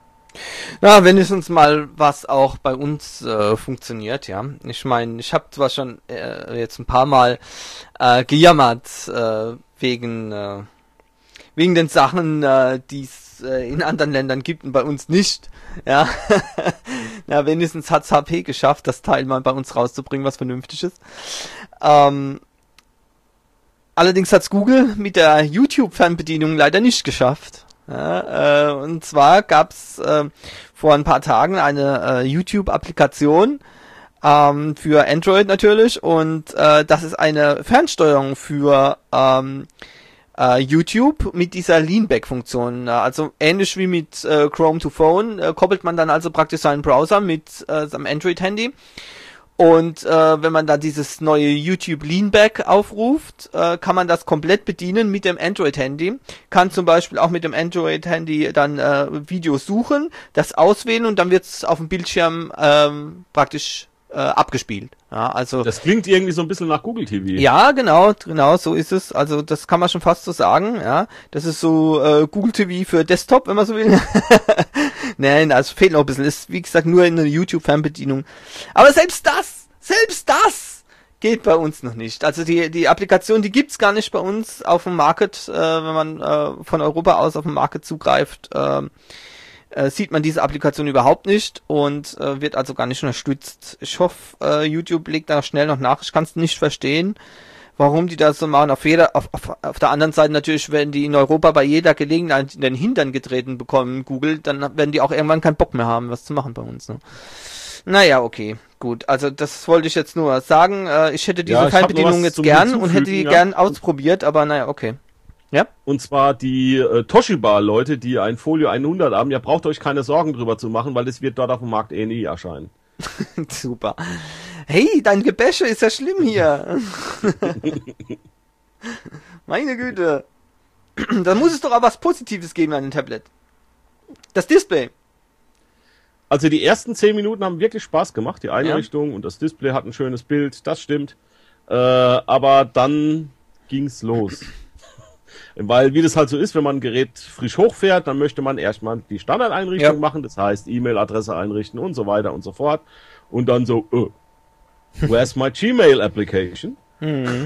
Ja, wenigstens mal was auch bei uns äh, funktioniert, ja. Ich meine, ich habe zwar schon äh, jetzt ein paar Mal äh, gejammert äh, wegen äh, wegen den Sachen, äh, die es äh, in anderen Ländern gibt und bei uns nicht, ja. Ja, wenigstens hat's H P geschafft, das Teil mal bei uns rauszubringen, was vernünftig ist. Ähm, allerdings hat's Google mit der YouTube-Fernbedienung leider nicht geschafft. Ja, äh, und zwar gab's äh, vor ein paar Tagen eine äh, YouTube-Applikation ähm, für Android natürlich und äh, das ist eine Fernsteuerung für ähm, äh, YouTube mit dieser Leanback-Funktion. Also ähnlich wie mit äh, Chrome to Phone äh, koppelt man dann also praktisch seinen Browser mit äh, seinem Android-Handy. Und äh, wenn man da dieses neue YouTube Leanback aufruft, äh, kann man das komplett bedienen mit dem Android-Handy. Kann zum Beispiel auch mit dem Android-Handy dann äh, Videos suchen, das auswählen und dann wird es auf dem Bildschirm ähm, praktisch äh, abgespielt. Ja, also Das klingt irgendwie so ein bisschen nach Google T V. ja, genau, genau, so ist es. Also das kann man schon fast so sagen, ja. Das ist so äh, Google T V für Desktop, wenn man so will. Nein, also fehlt noch ein bisschen. Ist, wie gesagt, nur in der YouTube-Fernbedienung. Aber selbst das, selbst das geht bei uns noch nicht. Also die die Applikation, die gibt's gar nicht bei uns auf dem Market, äh, wenn man äh, von Europa aus auf dem Market zugreift, äh, äh, sieht man diese Applikation überhaupt nicht und äh, wird also gar nicht unterstützt. Ich hoffe, äh, YouTube legt da schnell noch nach. Ich kann es nicht verstehen, warum die das so machen. Auf jeder, auf, auf, auf der anderen Seite natürlich, wenn die in Europa bei jeder Gelegenheit in den Hintern getreten bekommen, Google, dann werden die auch irgendwann keinen Bock mehr haben, was zu machen bei uns. Ne? Naja, okay, gut. Also das wollte ich jetzt nur sagen. Äh, ich hätte diese Ja, ich hab noch Fernbedienung was jetzt zum gern und hätte die Hinzufügen, ja. gern ausprobiert, aber naja, okay. Ja? Und zwar die äh, Toshiba-Leute, die ein Folio hundert haben, ja, braucht euch keine Sorgen drüber zu machen, weil es wird dort auf dem Markt eh nie erscheinen. Super. Hey, dein Gebäsche ist ja schlimm hier. Meine Güte. Da muss es doch auch was Positives geben an dem Tablet. Das Display. Also die ersten zehn Minuten haben wirklich Spaß gemacht, die Einrichtung ja. und das Display hat ein schönes Bild, das stimmt. Äh, aber dann ging's los. Weil, wie das halt so ist, wenn man ein Gerät frisch hochfährt, dann möchte man erstmal die Standardeinrichtung ja. machen, das heißt E-Mail-Adresse einrichten und so weiter und so fort. Und dann so, uh, where's my Gmail application? Mhm.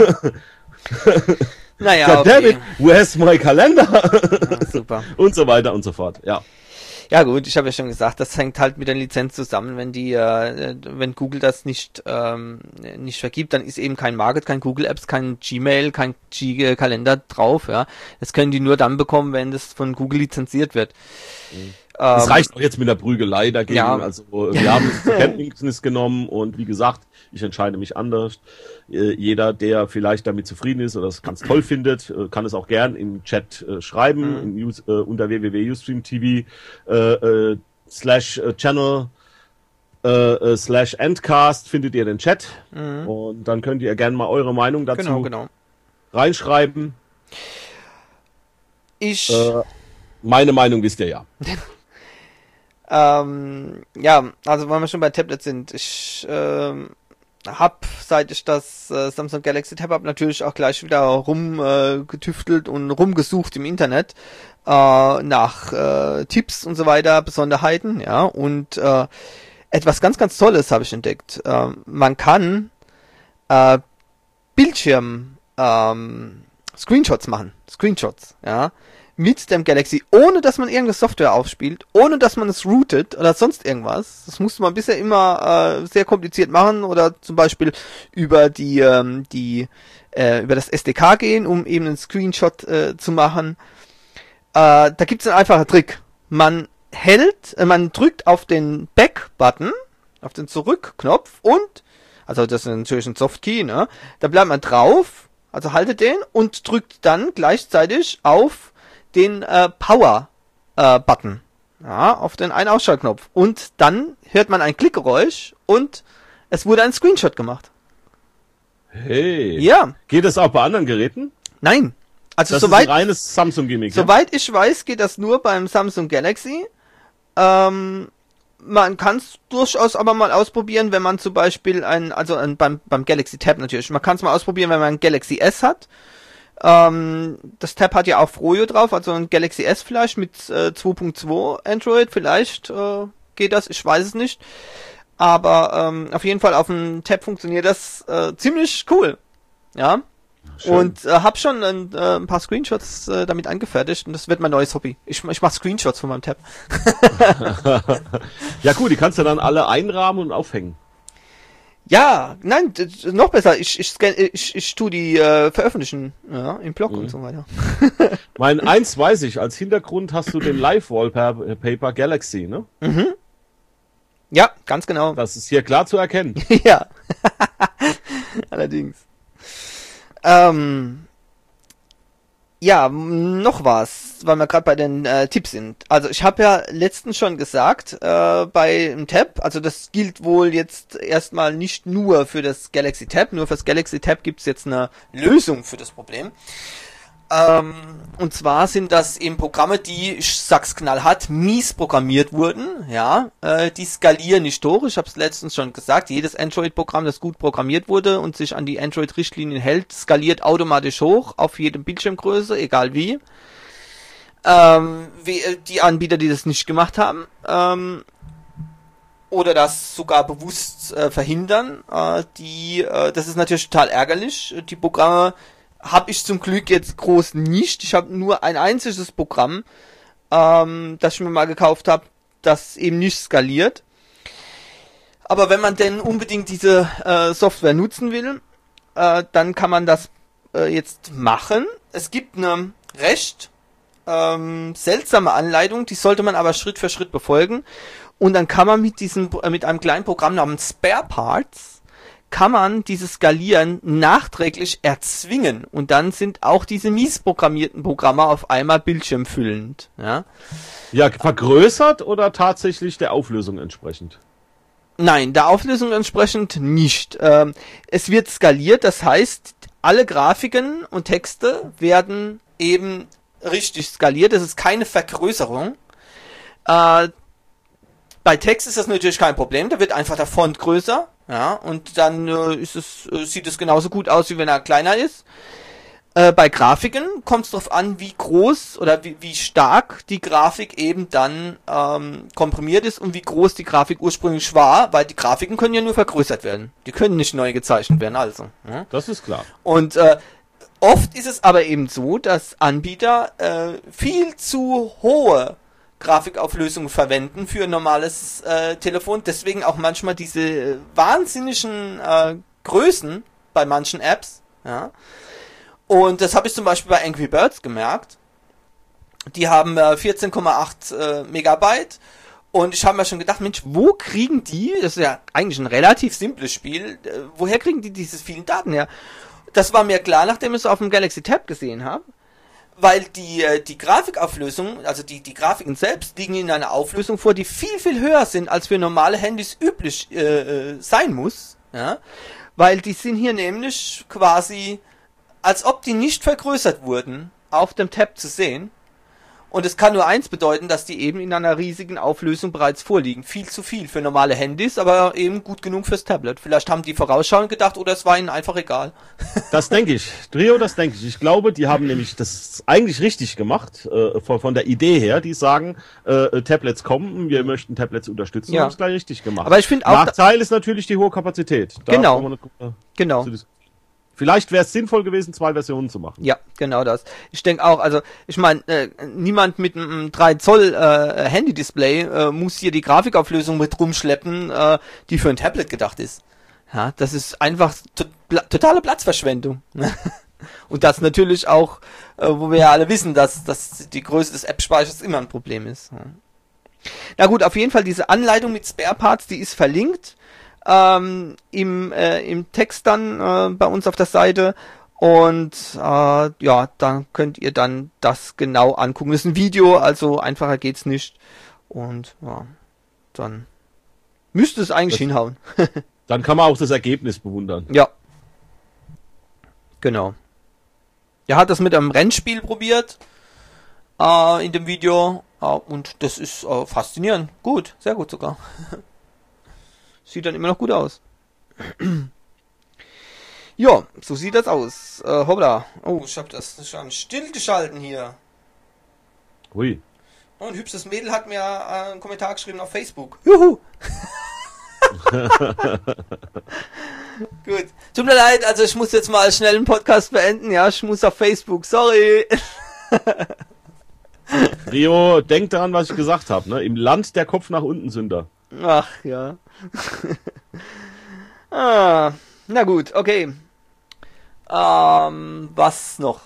Naja, God okay. damn it, where's my Kalender? Ja, super. Und so weiter und so fort, ja. Ja gut, ich habe ja schon gesagt, das hängt halt mit der Lizenz zusammen. Wenn die, äh, wenn Google das nicht ähm, nicht vergibt, dann ist eben kein Market, kein Google Apps, kein Gmail, kein G-Kalender drauf. Ja, das können die nur dann bekommen, wenn das von Google lizenziert wird. Mhm. Das ähm, reicht auch jetzt mit der Prügelei dagegen. Ja. Also wir haben es zur Kenntnis genommen und wie gesagt, ich entscheide mich anders. Äh, jeder, der vielleicht damit zufrieden ist oder es ganz toll findet, äh, kann es auch gern im Chat äh, schreiben mhm. in News, äh, unter w w w punkt ustream punkt t v äh, äh, slash äh, channel äh, äh, slash endcast findet ihr den Chat mhm. und dann könnt ihr gerne mal eure Meinung dazu genau, genau. reinschreiben. Ich äh, meine Meinung wisst ihr ja. Ähm, ja, also wenn wir schon bei Tablets sind, ich ähm, hab, seit ich das äh, Samsung Galaxy Tab hab, natürlich auch gleich wieder rumgetüftelt äh, und rumgesucht im Internet äh, nach äh, Tipps und so weiter, Besonderheiten, ja, und äh, etwas ganz, ganz Tolles habe ich entdeckt. Äh, man kann äh, Bildschirm ähm, Screenshots machen, Screenshots, ja, mit dem Galaxy, ohne dass man irgendeine Software aufspielt, ohne dass man es routet oder sonst irgendwas. Das musste man bisher immer äh, sehr kompliziert machen oder zum Beispiel über die ähm, die äh, über das S D K gehen, um eben einen Screenshot äh, zu machen. Äh, da gibt's einen einfachen Trick. Man hält, äh, man drückt auf den Back-Button, auf den Zurück-Knopf und, also das ist natürlich ein Softkey, ne? Da bleibt man drauf, also haltet den und drückt dann gleichzeitig auf den äh, Power-Button, äh, ja, auf den Ein-Ausschaltknopf. Und dann hört man ein Klickgeräusch und es wurde ein Screenshot gemacht. Hey. Ja. Geht das auch bei anderen Geräten? Nein. Also das soweit, ist ein reines Samsung-Gimmick. Soweit ja? ich weiß, geht das nur beim Samsung Galaxy. Ähm, man kann es durchaus aber mal ausprobieren, wenn man zum Beispiel ein, also ein, beim, beim Galaxy Tab natürlich. Man kann es mal ausprobieren, wenn man ein Galaxy S hat. Ähm, das Tab hat ja auch Froyo drauf, also ein Galaxy S vielleicht mit äh, zwei Punkt zwei Android, vielleicht äh, geht das, ich weiß es nicht. Aber ähm, auf jeden Fall auf dem Tab funktioniert das äh, ziemlich cool. Ja. Schön. Und äh, hab schon ein, äh, ein paar Screenshots äh, damit angefertigt und das wird mein neues Hobby. Ich, ich mache Screenshots von meinem Tab. Ja gut, die kannst du dann alle einrahmen und aufhängen. Ja, nein, noch besser. Ich ich scan, ich, ich tu die äh, veröffentlichen, ja, im Blog mhm. und so weiter. Mein eins weiß ich, als Hintergrund hast du den Live Wallpaper Galaxy, ne? Mhm. Ja, ganz genau. Das ist hier klar zu erkennen. Ja. Allerdings. Ähm, ja, noch was, weil wir gerade bei den äh, Tipps sind. Also ich habe ja letztens schon gesagt, äh, bei dem Tab, also das gilt wohl jetzt erstmal nicht nur für das Galaxy Tab, nur fürs Galaxy Tab gibt's jetzt eine Lösung für das Problem. Ähm, und zwar sind das eben Programme, die, ich sag's knallhart, mies programmiert wurden, ja, äh, die skalieren nicht hoch. Ich habe es letztens schon gesagt, jedes Android-Programm, das gut programmiert wurde und sich an die Android-Richtlinien hält, skaliert automatisch hoch auf jede Bildschirmgröße, egal wie. Ähm, wie die Anbieter, die das nicht gemacht haben, ähm, oder das sogar bewusst äh, verhindern. Äh, die, äh, das ist natürlich total ärgerlich. Die Programme habe ich zum Glück jetzt groß nicht. Ich habe nur ein einziges Programm, ähm, das ich mir mal gekauft habe, das eben nicht skaliert. Aber wenn man denn unbedingt diese äh, Software nutzen will, äh, dann kann man das äh, jetzt machen. Es gibt eine recht ähm, seltsame Anleitung, die sollte man aber Schritt für Schritt befolgen. Und dann kann man mit diesem äh, mit einem kleinen Programm namens Spare Parts kann man dieses Skalieren nachträglich erzwingen. Und dann sind auch diese mies programmierten Programme auf einmal bildschirmfüllend. Ja, ja, vergrößert oder tatsächlich der Auflösung entsprechend? Nein, der Auflösung entsprechend nicht. Ähm, es wird skaliert, das heißt, alle Grafiken und Texte werden eben richtig skaliert. Das ist keine Vergrößerung. Äh, bei Text ist das natürlich kein Problem. Da wird einfach der Font größer, ja, und dann äh, ist es, äh, sieht es genauso gut aus, wie wenn er kleiner ist. Äh, bei Grafiken kommt es darauf an, wie groß oder wie, wie stark die Grafik eben dann ähm, komprimiert ist und wie groß die Grafik ursprünglich war, weil die Grafiken können ja nur vergrößert werden. Die können nicht neu gezeichnet werden, also. Ja? Das ist klar. Und äh, oft ist es aber eben so, dass Anbieter äh, viel zu hohe Grafikauflösungen verwenden für ein normales äh, Telefon. Deswegen auch manchmal diese äh, wahnsinnigen äh, Größen bei manchen Apps, ja. Und das habe ich zum Beispiel bei Angry Birds gemerkt. Die haben äh, vierzehn Komma acht äh, Megabyte. Und ich habe mir schon gedacht, Mensch, wo kriegen die, das ist ja eigentlich ein relativ simples Spiel, äh, woher kriegen die diese vielen Daten her? Das war mir klar, nachdem ich es auf dem Galaxy Tab gesehen habe. Weil die äh, die Grafikauflösung, also die die Grafiken selbst, liegen in einer Auflösung vor, die viel, viel höher sind, als für normale Handys üblich äh, äh, sein muss. Ja? Weil die sind hier nämlich quasi, als ob die nicht vergrößert wurden, auf dem Tab zu sehen. Und es kann nur eins bedeuten, dass die eben in einer riesigen Auflösung bereits vorliegen. Viel zu viel für normale Handys, aber eben gut genug fürs Tablet. Vielleicht haben die vorausschauend gedacht oder es war ihnen einfach egal. Das denke ich. Trio, das denke ich. Ich glaube, die haben nämlich das eigentlich richtig gemacht, äh, von, von der Idee her. Die sagen, äh, Tablets kommen, wir möchten Tablets unterstützen. Ja. Haben es gleich richtig gemacht. Aber ich finde auch... Nachteil ist natürlich die hohe Kapazität. Da genau. kann man nicht, äh, genau. Vielleicht wäre es sinnvoll gewesen, zwei Versionen zu machen. Ja, genau das. Ich denke auch, also ich meine, äh, niemand mit einem drei Zoll äh, Handy-Display äh, muss hier die Grafikauflösung mit rumschleppen, äh, die für ein Tablet gedacht ist. Ja, das ist einfach to totale Platzverschwendung. Und das natürlich auch, äh, wo wir ja alle wissen, dass, dass die Größe des App-Speichers immer ein Problem ist. Ja. Na gut, auf jeden Fall diese Anleitung mit Spare Parts, die ist verlinkt. Ähm, im, äh, im Text dann äh, bei uns auf der Seite und äh, ja, dann könnt ihr dann das genau angucken. Das ist ein Video, also einfacher geht's nicht und ja, dann müsste es eigentlich das, hinhauen. Dann kann man auch das Ergebnis bewundern. Ja, genau. Er hat das mit einem Rennspiel probiert äh, in dem Video äh, und das ist äh, faszinierend, gut, sehr gut sogar. Sieht dann immer noch gut aus. Ja, so sieht das aus. Äh, hoppla. Oh, ich hab das schon stillgeschalten hier. Ui. Oh, ein hübsches Mädel hat mir äh, einen Kommentar geschrieben auf Facebook. Juhu! Gut. Tut mir leid, also ich muss jetzt mal schnell einen Podcast beenden. Ja, ich muss auf Facebook. Sorry. Rio, denk daran, was ich gesagt habe. Ne? Im Land der Kopf nach unten Sünder. Ach, ja. ah, na gut, okay. Ähm, was noch?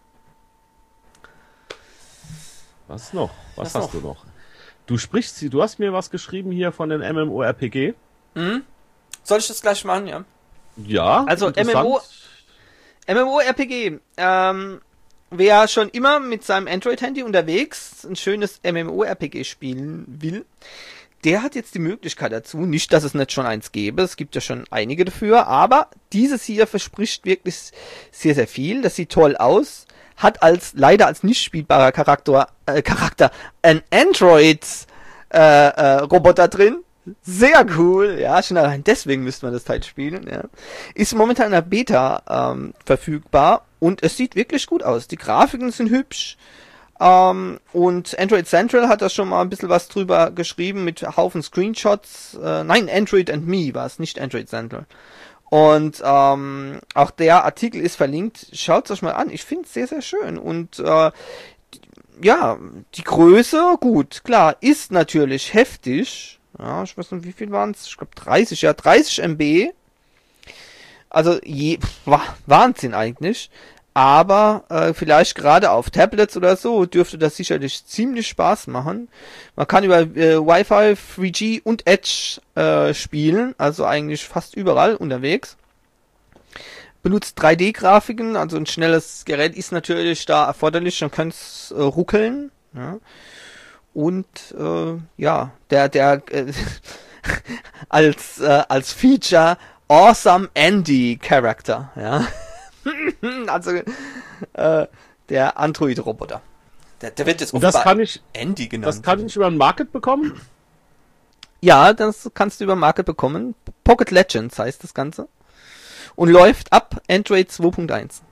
Was noch? Was, was hast noch? du noch? Du sprichst, du hast mir was geschrieben hier von den MMORPG. Mhm. Soll ich das gleich machen, ja? Ja. Also MMO, MMORPG. Ähm, wer schon immer mit seinem Android-Handy unterwegs ein schönes MMORPG spielen will, der hat jetzt die Möglichkeit dazu. Nicht, dass es nicht schon eins gäbe, es gibt ja schon einige dafür, aber dieses hier verspricht wirklich sehr, sehr viel. Das sieht toll aus, hat als leider als nicht spielbarer Charakter, äh, Charakter ein Android-Roboter äh, äh, drin. Sehr cool, ja, schon allein deswegen müsste man das Teil spielen. Ja. Ist momentan in der Beta ähm, verfügbar und es sieht wirklich gut aus. Die Grafiken sind hübsch. Ähm, und Android Central hat da schon mal ein bisschen was drüber geschrieben mit Haufen Screenshots. Äh, nein, Android and Me war es, nicht Android Central. Und ähm, auch der Artikel ist verlinkt. Schaut es euch mal an. Ich finde es sehr, sehr schön. Und äh, ja, die Größe, gut, klar, ist natürlich heftig. Ja, ich weiß nicht, wie viel waren es? Ich glaube dreißig, ja, dreißig Megabyte. Also je, Wahnsinn eigentlich. Aber äh, vielleicht gerade auf Tablets oder so dürfte das sicherlich ziemlich Spaß machen. Man kann über äh, Wi-Fi, drei G und Edge äh, spielen, also eigentlich fast überall unterwegs. Benutzt drei D-Grafiken, also ein schnelles Gerät ist natürlich da erforderlich, dann kann es äh, ruckeln. Ja. Und äh, ja, der der äh, als äh, als Feature Awesome Andy Character, ja. Also äh, der Android-Roboter. Der, der wird jetzt Und das kann ich, Andy genannt. Das kann ich über ein Market bekommen? Ja, das kannst du über Market bekommen. Pocket Legends heißt das Ganze. Und läuft ab Android zwei Punkt eins.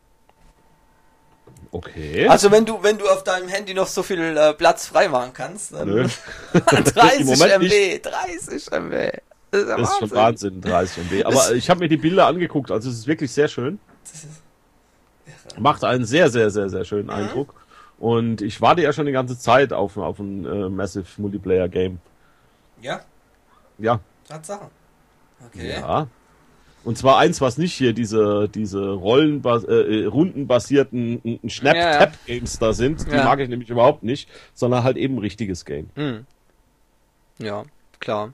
Okay. Also wenn du wenn du auf deinem Handy noch so viel äh, Platz freimachen kannst, dann Nö. dreißig Moment Megabyte, dreißig Megabyte. Das ist, ja das ist schon Wahnsinn, dreißig Megabyte. Aber das ich habe mir die Bilder angeguckt, also es ist wirklich sehr schön. Macht einen sehr, sehr, sehr, sehr schönen mhm. Eindruck. Und ich warte ja schon die ganze Zeit auf, auf ein äh, Massive Multiplayer Game. Ja? Ja. Tatsache. Okay. Ja. Und zwar eins, was nicht hier diese, diese Rollen, äh, rundenbasierten Schnapp-Tap-Games ja, ja. da sind. Die ja. mag ich nämlich überhaupt nicht, sondern halt eben ein richtiges Game. Mhm. Ja, klar.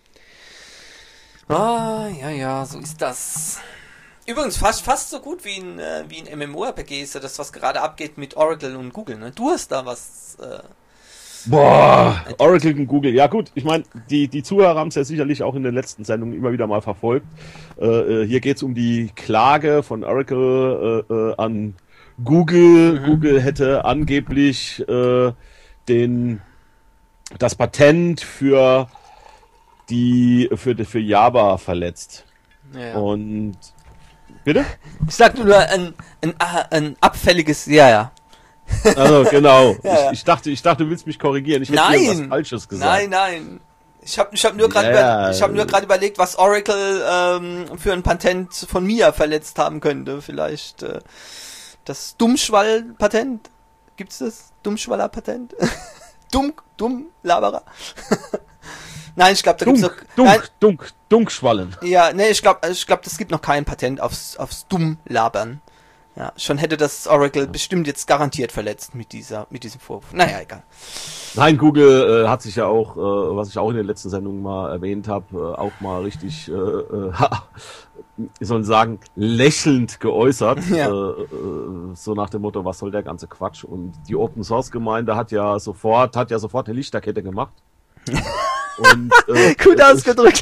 Ah, ja, ja, so ist das. Übrigens fast fast so gut wie ein äh, wie ein MMORPG ist ja das, was gerade abgeht mit Oracle und Google. Ne? Du hast da was. Äh, Boah, Oracle und Google. Ja gut, ich meine, die die Zuhörer haben es ja sicherlich auch in den letzten Sendungen immer wieder mal verfolgt. Äh, hier geht's um die Klage von Oracle äh, äh, an Google. Mhm. Google hätte angeblich äh, den das Patent für die für für Java verletzt. Ja. Und bitte? Ich sag nur ein, ein, ein abfälliges, ja, ja. Also genau. ja, ja. Ich, ich dachte, ich dachte, du willst mich korrigieren. Ich hätte nein, irgendwas Falsches gesagt. Nein, nein. Ich habe ich hab nur gerade ja, über, ich habe nur gerade überlegt, was Oracle ähm, für ein Patent von mir verletzt haben könnte. Vielleicht äh, das Dummschwall-Patent. Gibt's das? Dummschwaller-Patent? Dumm, dumm, Laberer. Nein, ich glaube, da dunk, gibt's noch... Dunk, nein, dunk, Dunkschwallen. Ja, nee, ich glaube, ich glaube, das gibt noch kein Patent aufs, aufs Dumm-Labern. Ja, schon hätte das Oracle ja. bestimmt jetzt garantiert verletzt mit dieser, mit diesem Vorwurf. Naja, egal. Nein, Google äh, hat sich ja auch, äh, was ich auch in den letzten Sendungen mal erwähnt habe, äh, auch mal richtig, äh, äh, ich soll sagen, lächelnd geäußert. Ja. Äh, äh, so nach dem Motto, was soll der ganze Quatsch? Und die Open Source Gemeinde hat ja sofort, hat ja sofort eine Lichterkette gemacht. Und, äh, gut ausgedrückt.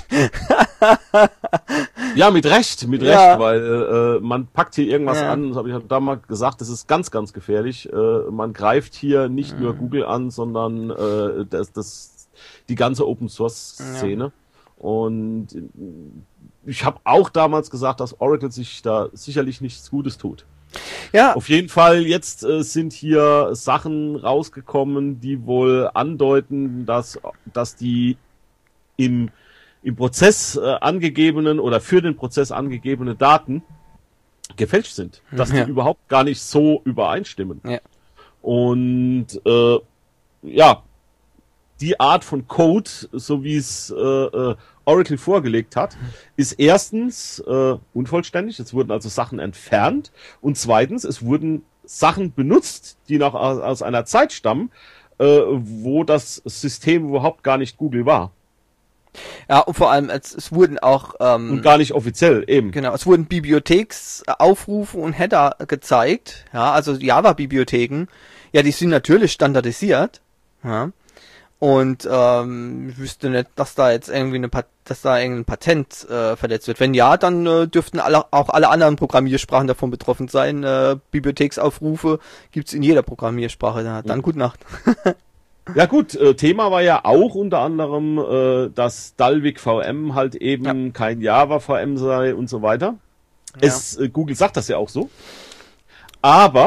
Ja, mit Recht, mit ja. Recht, weil äh, man packt hier irgendwas ja. an, das habe ich damals gesagt, das ist ganz, ganz gefährlich. Äh, man greift hier nicht mhm. nur Google an, sondern äh, das, das die ganze Open Source Szene. Ja. Und ich habe auch damals gesagt, dass Oracle sich da sicherlich nichts Gutes tut. Ja. Auf jeden Fall, jetzt äh, sind hier Sachen rausgekommen, die wohl andeuten, dass, dass die im, im Prozess äh, angegebenen oder für den Prozess angegebenen Daten gefälscht sind. Dass ja. die überhaupt gar nicht so übereinstimmen. Ja. Und äh, ja, die Art von Code, so wie es äh, äh, Oracle vorgelegt hat, ist erstens äh, unvollständig. Es wurden also Sachen entfernt. Und zweitens, es wurden Sachen benutzt, die noch aus, aus einer Zeit stammen, äh, wo das System überhaupt gar nicht Google war. Ja, und vor allem, es, es wurden auch... Ähm, und gar nicht offiziell, eben. Genau, es wurden Bibliotheksaufrufe und Header gezeigt. Ja, also Java-Bibliotheken. Ja, die sind natürlich standardisiert. Ja. Und ähm, ich wüsste nicht, dass da jetzt irgendwie eine Pat dass da irgendein Patent äh, verletzt wird. Wenn ja, dann äh, dürften alle, auch alle anderen Programmiersprachen davon betroffen sein. Äh, Bibliotheksaufrufe gibt's in jeder Programmiersprache. Na, dann gute Nacht. Ja gut, äh, Thema war ja auch unter anderem, äh, dass Dalvik V M halt eben ja. kein Java V M sei und so weiter. Ja. Es, äh, Google sagt das ja auch so. Aber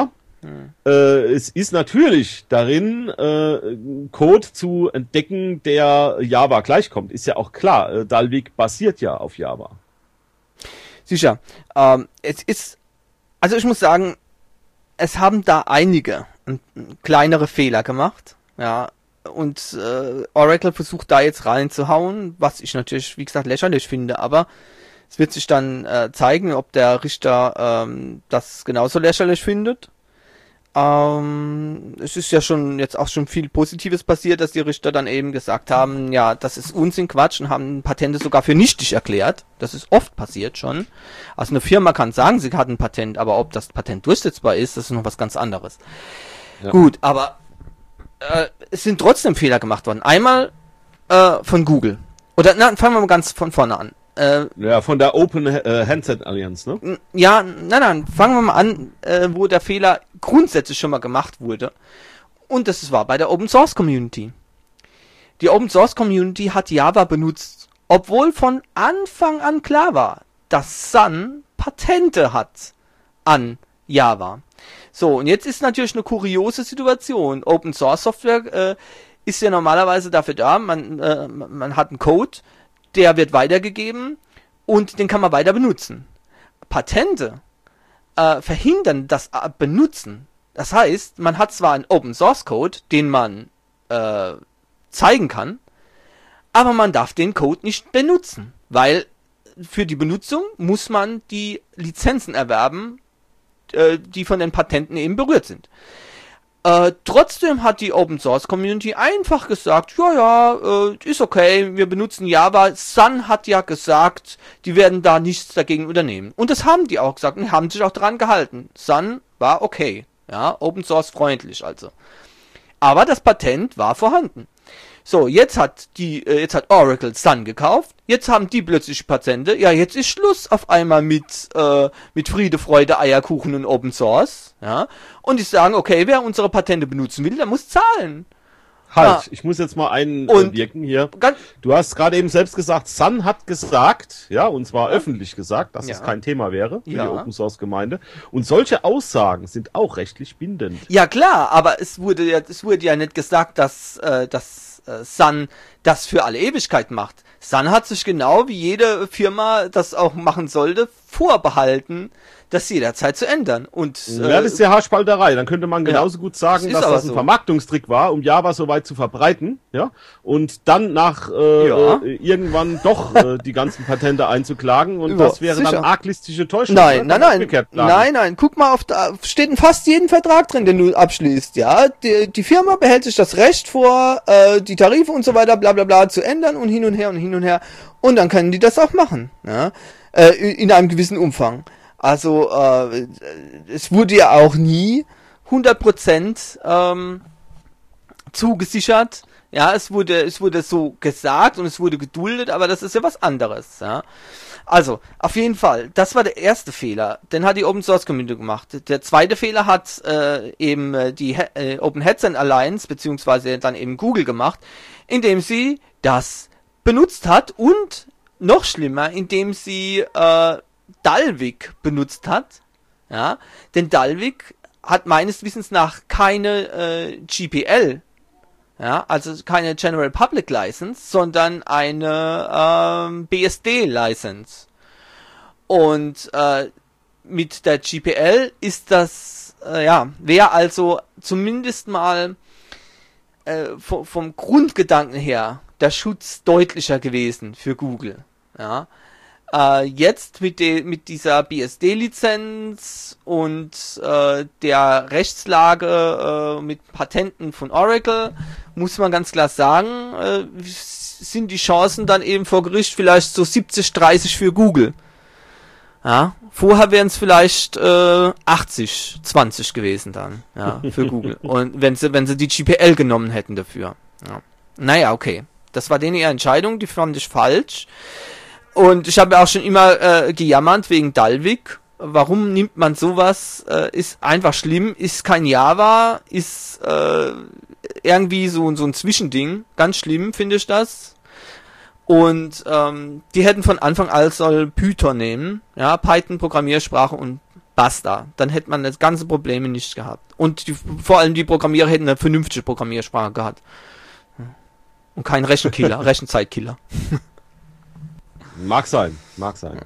Hm. Äh, es ist natürlich darin, äh, Code zu entdecken, der Java gleichkommt. Ist ja auch klar, äh, Dalvik basiert ja auf Java. Sicher. Ähm, es ist, also ich muss sagen, es haben da einige n- n- kleinere Fehler gemacht, ja, und äh, Oracle versucht da jetzt reinzuhauen, was ich natürlich, wie gesagt, lächerlich finde, aber es wird sich dann äh, zeigen, ob der Richter ähm, das genauso lächerlich findet. Ähm, es ist ja schon jetzt auch schon viel Positives passiert, dass die Richter dann eben gesagt haben, ja, das ist Unsinn, Quatsch, und haben Patente sogar für nichtig erklärt. Das ist oft passiert schon. Also eine Firma kann sagen, sie hat ein Patent, aber ob das Patent durchsetzbar ist, das ist noch was ganz anderes. Ja. Gut, aber äh, es sind trotzdem Fehler gemacht worden. Einmal äh, von Google. Oder na, fangen wir mal ganz von vorne an. Äh, ja, von der Open äh, Handset Alliance, ne? Ja, nein, nein, fangen wir mal an, äh, wo der Fehler grundsätzlich schon mal gemacht wurde. Und das war bei der Open Source Community. Die Open Source Community hat Java benutzt, obwohl von Anfang an klar war, dass Sun Patente hat an Java. So, und jetzt ist natürlich eine kuriose Situation. Open Source Software äh, ist ja normalerweise dafür da, man, äh, man hat einen Code, der wird weitergegeben und den kann man weiter benutzen. Patente äh, verhindern das Benutzen. Das heißt, man hat zwar einen Open Source Code, den man äh, zeigen kann, aber man darf den Code nicht benutzen, weil für die Benutzung muss man die Lizenzen erwerben, äh, die von den Patenten eben berührt sind. Äh, trotzdem hat die Open Source Community einfach gesagt, ja, ja, äh, ist okay, wir benutzen Java. Sun hat ja gesagt, die werden da nichts dagegen unternehmen. Und das haben die auch gesagt und haben sich auch dran gehalten. Sun war okay, ja, Open Source freundlich also. Aber das Patent war vorhanden. So, jetzt hat die, äh, jetzt hat Oracle Sun gekauft, jetzt haben die plötzlich Patente, ja, jetzt ist Schluss auf einmal mit, äh, mit Friede, Freude, Eierkuchen und Open Source, ja, und die sagen, okay, wer unsere Patente benutzen will, der muss zahlen. Halt, ja. Ich muss jetzt mal einwirken äh, hier. Du hast gerade eben selbst gesagt, Sun hat gesagt, ja, und zwar ja. öffentlich gesagt, dass ja. es kein Thema wäre für ja. die Open Source Gemeinde. Und solche Aussagen sind auch rechtlich bindend. Ja klar, aber es wurde ja, es wurde ja nicht gesagt, dass, äh, dass Sun das für alle Ewigkeit macht. Sun hat sich genau wie jede Firma das auch machen sollte, vorbehalten, das jederzeit zu ändern. Und äh, ja, das ist ja Haarspalterei. Dann könnte man genauso ja, gut sagen, das dass das ein so. Vermarktungstrick war, um Java so weit zu verbreiten, ja, und dann nach äh, ja. äh, irgendwann doch äh, die ganzen Patente einzuklagen. Und ja, das wäre sicher. Dann arglistische Täuschung. Nein, nein, nein, nein, nein. Guck mal, auf da steht in fast jedem Vertrag drin, den du abschließt. Ja, die, die Firma behält sich das Recht vor, äh, die Tarife und so weiter, bla bla bla, zu ändern und hin und her und hin und her. Und dann können die das auch machen, ja, äh, in einem gewissen Umfang. Also, äh, es wurde ja auch nie hundert Prozent ähm, zugesichert. Ja, es wurde, es wurde so gesagt und es wurde geduldet, aber das ist ja was anderes, ja. Also, auf jeden Fall, das war der erste Fehler, den hat die Open Source Community gemacht. Der zweite Fehler hat äh, eben die äh, Open Headset Alliance, beziehungsweise dann eben Google gemacht, indem sie das benutzt hat und noch schlimmer, indem sie äh, Dalvik benutzt hat, ja, denn Dalvik hat meines Wissens nach keine äh, G P L, ja, also keine General Public License, sondern eine ähm, B S D License. Und äh, mit der G P L ist das, äh, ja, wäre also zumindest mal äh, vom, vom Grundgedanken her der Schutz deutlicher gewesen für Google, ja. Äh, jetzt mit, de, mit dieser B S D-Lizenz und äh, der Rechtslage äh, mit Patenten von Oracle, muss man ganz klar sagen, äh, sind die Chancen dann eben vor Gericht vielleicht so siebzig dreißig für Google. Ja, vorher wären es vielleicht äh, achtzig zwanzig gewesen dann, ja, für Google. Und wenn sie, wenn sie die G P L genommen hätten dafür. Ja. Naja, okay. Das war denen ihre Entscheidung, die fand ich falsch. Und ich habe auch schon immer äh, gejammert wegen Dalvik. Warum nimmt man sowas? Äh, ist einfach schlimm, ist kein Java, ist äh, irgendwie so, so ein Zwischending. Ganz schlimm finde ich das. Und ähm, die hätten von Anfang an soll Python nehmen, ja, Python Programmiersprache und basta. Dann hätte man das ganze Probleme nicht gehabt. Und die, vor allem die Programmierer hätten eine vernünftige Programmiersprache gehabt. Und kein Rechenkiller, Rechenzeitkiller. Mag sein, mag sein.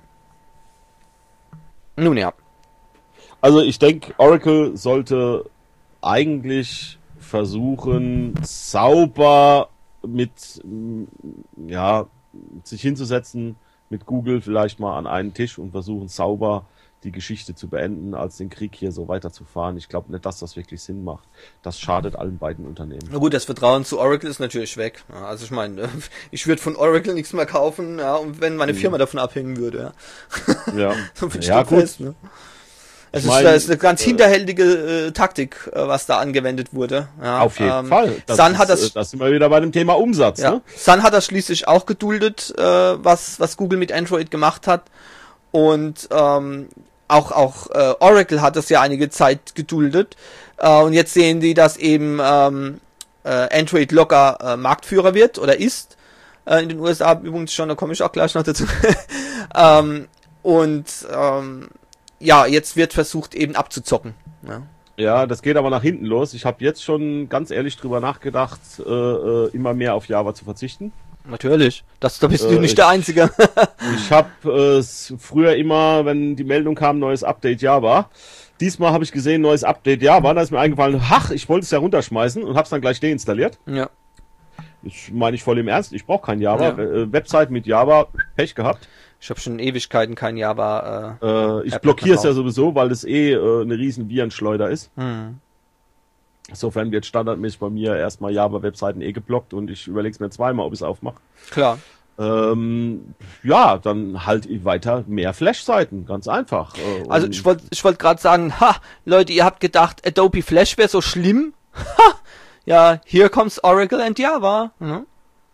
Nun ja. Also ich denke, Oracle sollte eigentlich versuchen, sauber mit, ja, sich hinzusetzen, mit Google vielleicht mal an einen Tisch und versuchen, sauber die Geschichte zu beenden, als den Krieg hier so weiterzufahren. Ich glaube nicht, dass das wirklich Sinn macht. Das schadet allen beiden Unternehmen. Na gut, das Vertrauen zu Oracle ist natürlich weg. Ja, also ich meine, ich würde von Oracle nichts mehr kaufen, ja, und wenn meine Firma davon abhängen würde. Ja, ja. so viel Ja, gut. fest, ne? Es Ich ist, mein, das ist eine ganz äh, hinterhältige äh, Taktik, äh, was da angewendet wurde. Ja, Auf jeden ähm, Fall. Das Sun ist, hat das, äh, das sind wir wieder bei dem Thema Umsatz. ja, Ne? Sun hat das schließlich auch geduldet, äh, was was Google mit Android gemacht hat, und ähm, auch auch äh, Oracle hat das ja einige Zeit geduldet, äh, und jetzt sehen die, dass eben ähm, äh, Android locker äh, Marktführer wird oder ist äh, in den U S A übrigens schon, da komme ich auch gleich noch dazu. ähm, und ähm, ja, jetzt wird versucht eben abzuzocken. Ja. Ja, das geht aber nach hinten los. Ich habe jetzt schon ganz ehrlich drüber nachgedacht, äh, äh, immer mehr auf Java zu verzichten. Natürlich. Das, da bist Äh, du nicht ich- der Einzige. Ich habe äh, s- früher immer, wenn die Meldung kam, neues Update Java. Diesmal habe ich gesehen, neues Update Java. Da ist mir eingefallen, ach, ich wollte es ja runterschmeißen und habe es dann gleich deinstalliert. Ja. Ich meine ich voll im Ernst, ich brauche kein Java. Ja. Äh, Website mit Java, Pech gehabt. Ich habe schon Ewigkeiten kein Java. Äh, Äh, ich App blockiere es ja gekauft. sowieso, weil das eh äh, eine riesen Virenschleuder ist. hm. Insofern wird standardmäßig bei mir erstmal Java-Webseiten eh geblockt und ich überlege es mir zweimal, ob ich es aufmache. Klar. Ähm, ja, dann halt weiter mehr Flash-Seiten, ganz einfach. Äh, Also und- ich wollte ich wollte gerade sagen, ha, Leute, ihr habt gedacht, Adobe Flash wäre so schlimm. Ha, ja, here comes Oracle and Java. Mhm.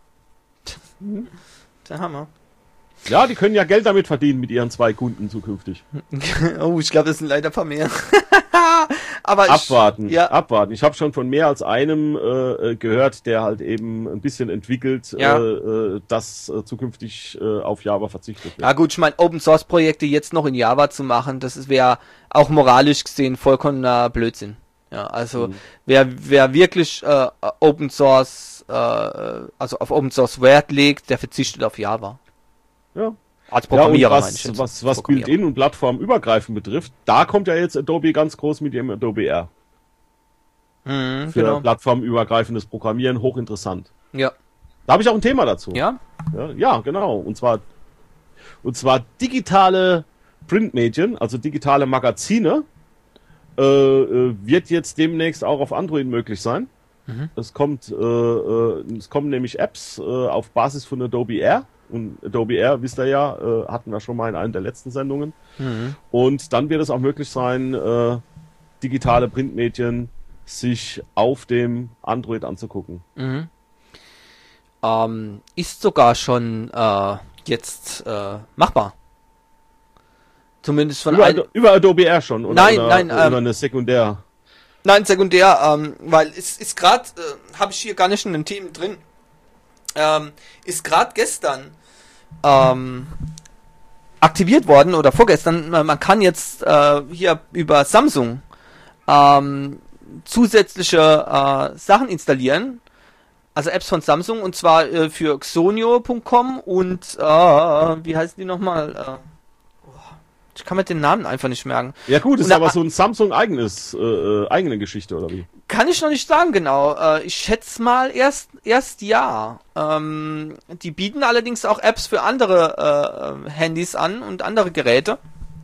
Der Hammer. Ja, die können ja Geld damit verdienen mit ihren zwei Kunden zukünftig. Oh, ich glaube, das sind leider ein paar mehr. Aber ich, Abwarten, Ja, abwarten. Ich habe schon von mehr als einem äh, gehört, der halt eben ein bisschen entwickelt, Ja. äh, äh, dass äh, zukünftig äh, auf Java verzichtet wird. ja gut, ich meine, Open Source Projekte jetzt noch in Java zu machen, das wäre auch moralisch gesehen vollkommener Blödsinn. Ja, also Mhm. wer wer wirklich äh, Open Source, äh, also auf Open Source Wert legt, der verzichtet auf Java. Ja. Als Ja, und Programmierer meine ich was, jetzt. was, was Programmierer. Build-in und plattformübergreifend betrifft, da kommt ja jetzt Adobe ganz groß mit dem Adobe R. Mhm, Für genau. plattformübergreifendes Programmieren hochinteressant. Ja. Da habe ich auch ein Thema dazu. Ja? Ja, ja, genau. Und zwar, und zwar digitale Printmedien, also digitale Magazine, äh, äh, wird jetzt demnächst auch auf Android möglich sein. Mhm. Es kommt, äh, äh, es kommen nämlich Apps äh, auf Basis von Adobe R. Und Adobe R, wisst ihr ja, äh, hatten wir schon mal in einer der letzten Sendungen. Mhm. Und dann wird es auch möglich sein, äh, digitale Printmedien sich auf dem Android anzugucken. Mhm. Ähm, ist sogar schon äh, jetzt äh, machbar. Zumindest von Über, ein, Ado- über Adobe R schon? Oder, Nein, oder, nein, oder ähm, eine Sekundär? Nein, sekundär, ähm, weil es ist gerade, äh, habe ich hier gar nicht in den Themen drin, ähm, ist gerade gestern ähm, aktiviert worden oder vorgestern. Man, man kann jetzt äh, hier über Samsung ähm, zusätzliche äh, Sachen installieren, also Apps von Samsung, und zwar äh, für xonio punkt com und äh, wie heißen die nochmal? Äh, ich kann mir den Namen einfach nicht merken. Ja gut, ist Und aber da- so ein Samsung eigenes, äh, äh, eigene Geschichte, oder wie? Kann ich noch nicht sagen, genau. Äh, ich schätze mal erst, erst ja. Ähm, die bieten allerdings auch Apps für andere äh, Handys an und andere Geräte.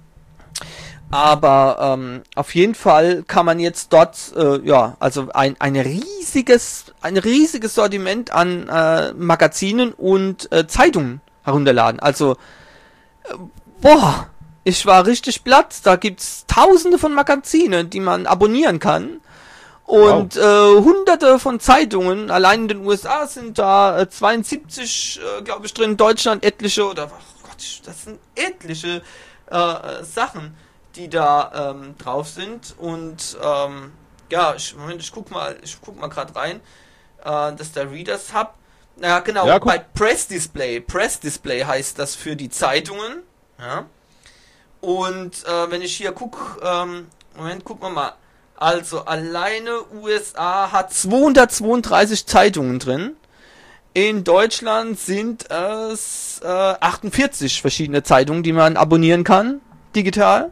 Aber ähm, auf jeden Fall kann man jetzt dort, äh, ja, also ein, ein riesiges, ein riesiges Sortiment an äh, Magazinen und äh, Zeitungen herunterladen. Also, äh, boah, ich war richtig platt. Da gibt's tausende von Magazinen, die man abonnieren kann. Und äh, hunderte von Zeitungen, allein in den U S A sind da äh, zweiundsiebzig, äh, glaube ich, drin, Deutschland etliche, oder oh Gott, das sind etliche äh, Sachen, die da ähm, drauf sind. Und ähm, ja, ich, Moment, ich guck mal, ich guck mal gerade rein, äh, dass der Readers Hub, naja genau, Ja, guck. bei Press Display, Press Display heißt das für die Zeitungen, ja. Und äh, wenn ich hier gucke, ähm, Moment, gucken wir mal. Also alleine U S A hat zweihundertzweiunddreißig Zeitungen drin. In Deutschland sind es äh, achtundvierzig verschiedene Zeitungen, die man abonnieren kann, digital.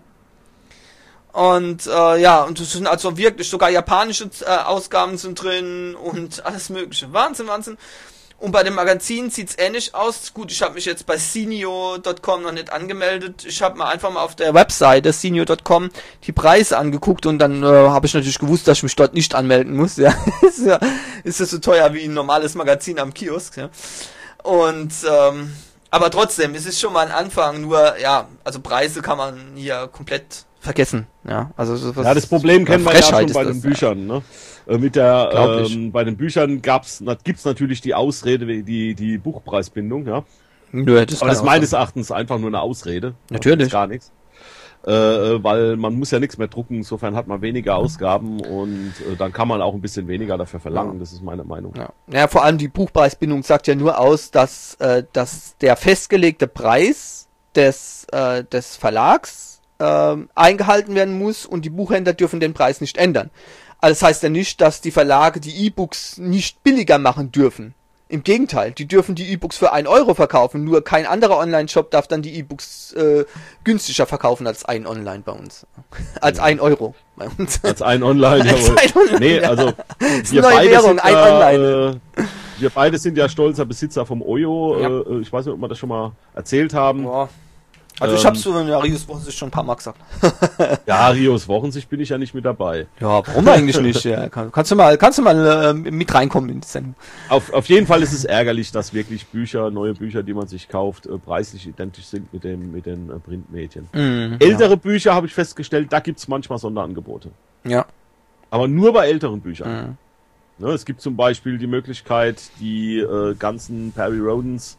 Und äh, ja, und es sind also wirklich sogar japanische äh, Ausgaben sind drin und alles mögliche. Wahnsinn, Wahnsinn. Und bei dem Magazin sieht's ähnlich aus. Gut, ich habe mich jetzt bei Cineo Punkt com noch nicht angemeldet. Ich habe mal einfach mal auf der Webseite Cineo Punkt com die Preise angeguckt und dann äh, habe ich natürlich gewusst, dass ich mich dort nicht anmelden muss. Ja, ist ja ist das so teuer wie ein normales Magazin am Kiosk. Ja. Und ähm, aber trotzdem, es ist schon mal ein Anfang. Nur ja, also Preise kann man hier komplett vergessen. Ja, also sowas, ja, das Problem kennen wir ja schon bei das, den Büchern, ja. ne? Mit der, ähm, bei den Büchern gab's, gibt's natürlich die Ausrede, die, die Buchpreisbindung, ja. Nö, das aber das ist meines Erachtens einfach nur eine Ausrede. Natürlich. Gar nichts. Äh, weil man muss ja nichts mehr drucken, insofern hat man weniger Ausgaben und äh, dann kann man auch ein bisschen weniger dafür verlangen, ja. Das ist meine Meinung. Ja. Ja, vor allem die Buchpreisbindung sagt ja nur aus, dass, äh, dass der festgelegte Preis des, äh, des Verlags äh, eingehalten werden muss und die Buchhändler dürfen den Preis nicht ändern. Also das heißt ja nicht, dass die Verlage die E-Books nicht billiger machen dürfen. Im Gegenteil, die dürfen die E-Books für ein Euro verkaufen, nur kein anderer Online-Shop darf dann die E-Books äh, günstiger verkaufen als ein Online bei uns. Als ein Euro bei uns. Als ein Online, als jawohl. Ein Online, nee, ja. also wir beide, Währung, sind ein ja, Online. Äh, wir beide sind ja stolzer Besitzer vom Oyo. Ja. Äh, ich weiß nicht, ob wir das schon mal erzählt haben. Boah. Also ich Ähm, hab's so in der Rios Wochensicht schon ein paar Mal gesagt. Ja, Rios Wochensicht bin ich ja nicht mit dabei. Ja, warum eigentlich nicht? Ja, kann, kannst du mal, kannst du mal äh, mit reinkommen in die Sendung. Auf, auf jeden Fall ist es ärgerlich, dass wirklich Bücher, neue Bücher, die man sich kauft, äh, preislich identisch sind mit dem mit den äh, Printmedien. Mhm, Ältere ja. Bücher habe ich festgestellt, da gibt's manchmal Sonderangebote. Ja. Aber nur bei älteren Büchern. Mhm. Ne, es gibt zum Beispiel die Möglichkeit, die äh, ganzen Perry Rodents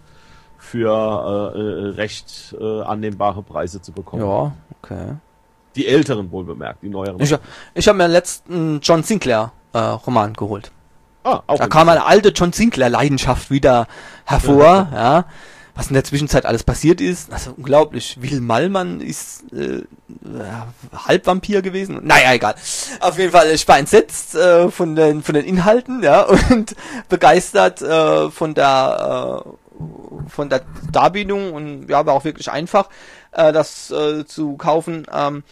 für äh, äh, recht äh, annehmbare Preise zu bekommen. Ja, okay. Die älteren wohl bemerkt, die neueren. Ich, ich habe mir den letzten John Sinclair äh, Roman geholt. Ah, auch Da kam eine alte John Sinclair Leidenschaft wieder hervor, ja. Was in der Zwischenzeit alles passiert ist, also unglaublich. Will Mallmann ist äh, ja, Halbvampir gewesen. Naja, egal. Auf jeden Fall, ich war entsetzt äh, von den von den Inhalten, ja, und begeistert äh, von der äh, von der Darbietung und ja, war auch wirklich einfach, äh, das äh, zu kaufen. Ähm,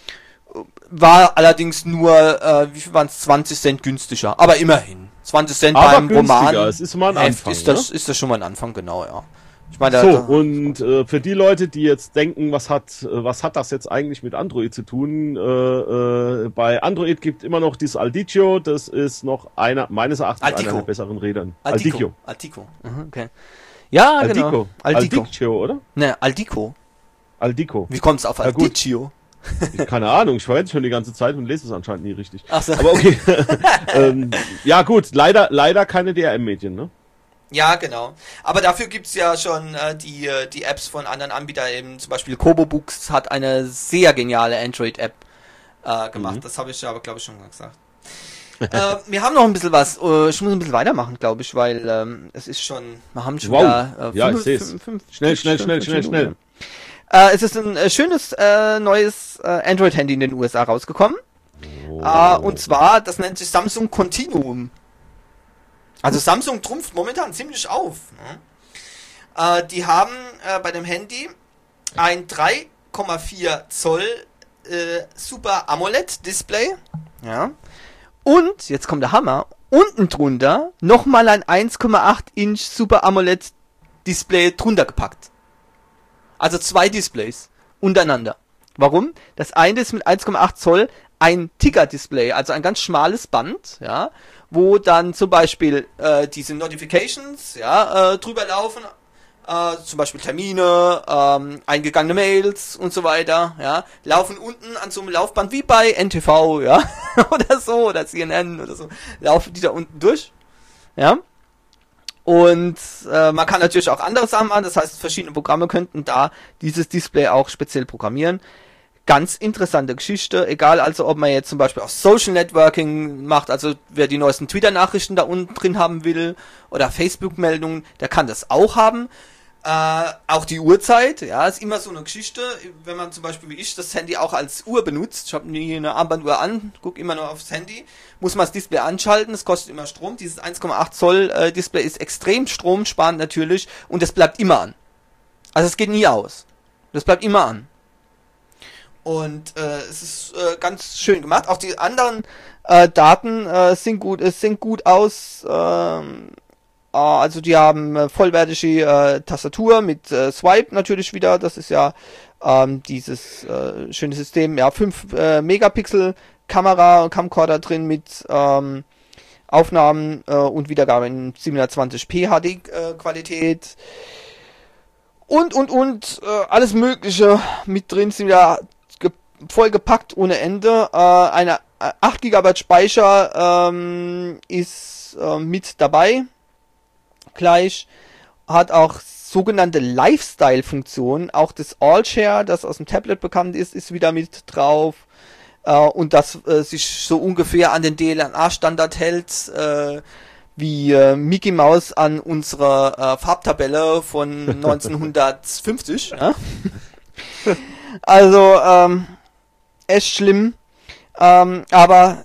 war allerdings nur, äh, wie viel waren es, zwanzig Cent günstiger, aber immerhin. zwanzig Cent aber beim Roman. Es ist mal ein Anfang, ist das, ne? ist das schon mal ein Anfang, genau, ja. Ich meine, so, da, und äh, für die Leute, die jetzt denken, was hat äh, was hat das jetzt eigentlich mit Android zu tun? Äh, äh, bei Android gibt immer noch dieses Aldicchio, das ist noch einer, meines Erachtens Altico. einer der besseren Rädern. Altico. Altico. Mhm, okay. Ja, Aldico. genau. Aldico. Aldicchio, oder? Ne, Aldico. Aldico. Wie kommt's auf Ja, gut. Aldicchio? Ich, keine Ahnung, ich verwende es schon die ganze Zeit und lese es anscheinend nie richtig. Ach so. Aber okay. ähm, ja gut, leider leider keine D R M-Medien, ne? Ja, genau. Aber dafür gibt's ja schon äh, die äh, die Apps von anderen Anbietern, eben zum Beispiel Kobo Books hat eine sehr geniale Android-App äh, gemacht. Mhm. Das habe ich aber, glaube ich, schon mal gesagt. äh, wir haben noch ein bisschen was. Äh, ich muss ein bisschen weitermachen, glaube ich, weil ähm, es ist schon, wir haben schon wow. wieder, äh, ja, fünf, ich seh's. fünf, fünf, schnell, schnell, schnell, schnell, schnell. Äh, es ist ein äh, schönes äh, neues äh, Android-Handy in den U S A rausgekommen. Oh. Äh, und zwar, das nennt sich Samsung Continuum. Also Samsung trumpft momentan ziemlich auf. Ne? Äh, die haben äh, bei dem Handy ein drei Komma vier Zoll äh, Super AMOLED Display. Ja. Und, jetzt kommt der Hammer, unten drunter nochmal ein eins Komma acht Inch Super AMOLED Display drunter gepackt. Also zwei Displays untereinander. Warum? Das eine ist mit eins Komma acht Zoll ein Ticker-Display, also ein ganz schmales Band, ja, wo dann zum Beispiel äh, diese Notifications, ja, äh, drüber laufen, äh, zum Beispiel Termine, ähm, eingegangene Mails und so weiter, ja, laufen unten an so einem Laufband wie bei N T V, ja, oder so, oder C N N oder so, laufen die da unten durch, ja. Und äh, man kann natürlich auch andere Sachen machen, das heißt, verschiedene Programme könnten da dieses Display auch speziell programmieren. Ganz interessante Geschichte, egal also, ob man jetzt zum Beispiel auch Social Networking macht, also wer die neuesten Twitter-Nachrichten da unten drin haben will, oder Facebook-Meldungen, der kann das auch haben. Äh, auch die Uhrzeit, ja, ist immer so eine Geschichte, wenn man zum Beispiel wie ich das Handy auch als Uhr benutzt, ich habe nie eine Armbanduhr an, gucke immer nur aufs Handy, muss man das Display anschalten, es kostet immer Strom, dieses eins Komma acht Zoll äh, Display ist extrem stromsparend natürlich und das bleibt immer an. Also es geht nie aus. Das bleibt immer an. Und äh, es ist äh, ganz schön gemacht. Auch die anderen äh, Daten äh, sind gut, es sind gut aus. Ähm, äh, also die haben äh, vollwertige äh, Tastatur mit äh, Swipe natürlich wieder. Das ist ja ähm, dieses äh, schöne System. Ja, fünf äh, Megapixel Kamera, Camcorder drin mit ähm, Aufnahmen äh, und Wiedergabe in siebenhundertzwanzig p H D äh, Qualität. Und, und, und, äh, alles Mögliche mit drin, sind wieder ge- vollgepackt ohne Ende. Äh, eine äh, acht Gigabyte Speicher ähm, ist äh, mit dabei. Gleich. Hat auch sogenannte Lifestyle-Funktionen. Auch das All-Share, das aus dem Tablet bekannt ist, ist wieder mit drauf. Äh, und das äh, sich so ungefähr an den D L N A-Standard hält, äh, wie äh, Mickey Mouse an unserer äh, Farbtabelle von neunzehnhundertfünfzig. Ja? Also, ähm, echt schlimm. Ähm, aber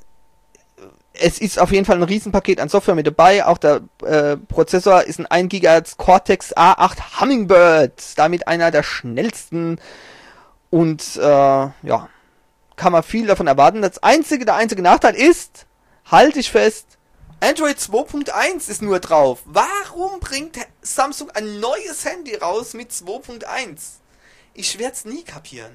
es ist auf jeden Fall ein Riesenpaket an Software mit dabei. Auch der äh, Prozessor ist ein ein Gigahertz Cortex A acht Hummingbird. Damit einer der schnellsten. Und, äh, ja, kann man viel davon erwarten. Das einzige, der einzige Nachteil ist, halte ich fest, Android zwei Punkt eins ist nur drauf. Warum bringt Samsung ein neues Handy raus mit zwei Punkt eins? Ich werde es nie kapieren.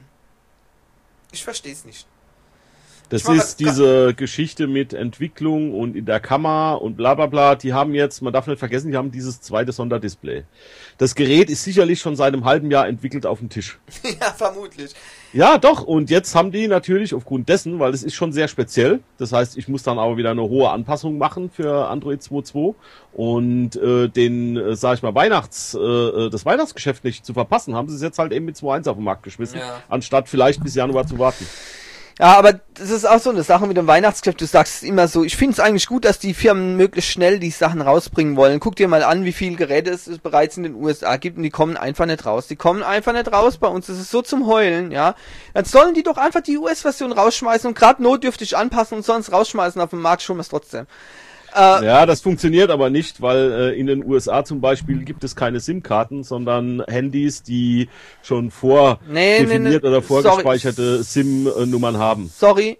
Ich verstehe es nicht. Das ist diese Geschichte mit Entwicklung und in der Kamera und bla bla bla. Die haben jetzt, man darf nicht vergessen, die haben dieses zweite Sonderdisplay. Das Gerät ist sicherlich schon seit einem halben Jahr entwickelt auf dem Tisch. Ja, vermutlich. Ja, doch. Und jetzt haben die natürlich aufgrund dessen, weil es ist schon sehr speziell. Das heißt, ich muss dann aber wieder eine hohe Anpassung machen für Android zwei Punkt zwei und äh, den, äh, sag ich mal, Weihnachts, äh, das Weihnachtsgeschäft nicht zu verpassen, haben sie es jetzt halt eben mit zwei Punkt eins auf den Markt geschmissen, ja, anstatt vielleicht bis Januar zu warten. Ja, aber das ist auch so eine Sache mit dem Weihnachtsgeschäft. Du sagst immer so, ich finde es eigentlich gut, dass die Firmen möglichst schnell die Sachen rausbringen wollen. Guck dir mal an, wie viele Geräte es bereits in den U S A gibt und die kommen einfach nicht raus. Die kommen einfach nicht raus bei uns. Das ist so zum Heulen, ja. Dann sollen die doch einfach die U S-Version rausschmeißen und gerade notdürftig anpassen und sonst rausschmeißen auf dem Markt, schon mal trotzdem. Äh, ja, das funktioniert aber nicht, weil äh, in den U S A zum Beispiel gibt es keine SIM-Karten, sondern Handys, die schon vordefiniert nee, nee, nee, oder vorgespeicherte SIM-Nummern haben. Sorry,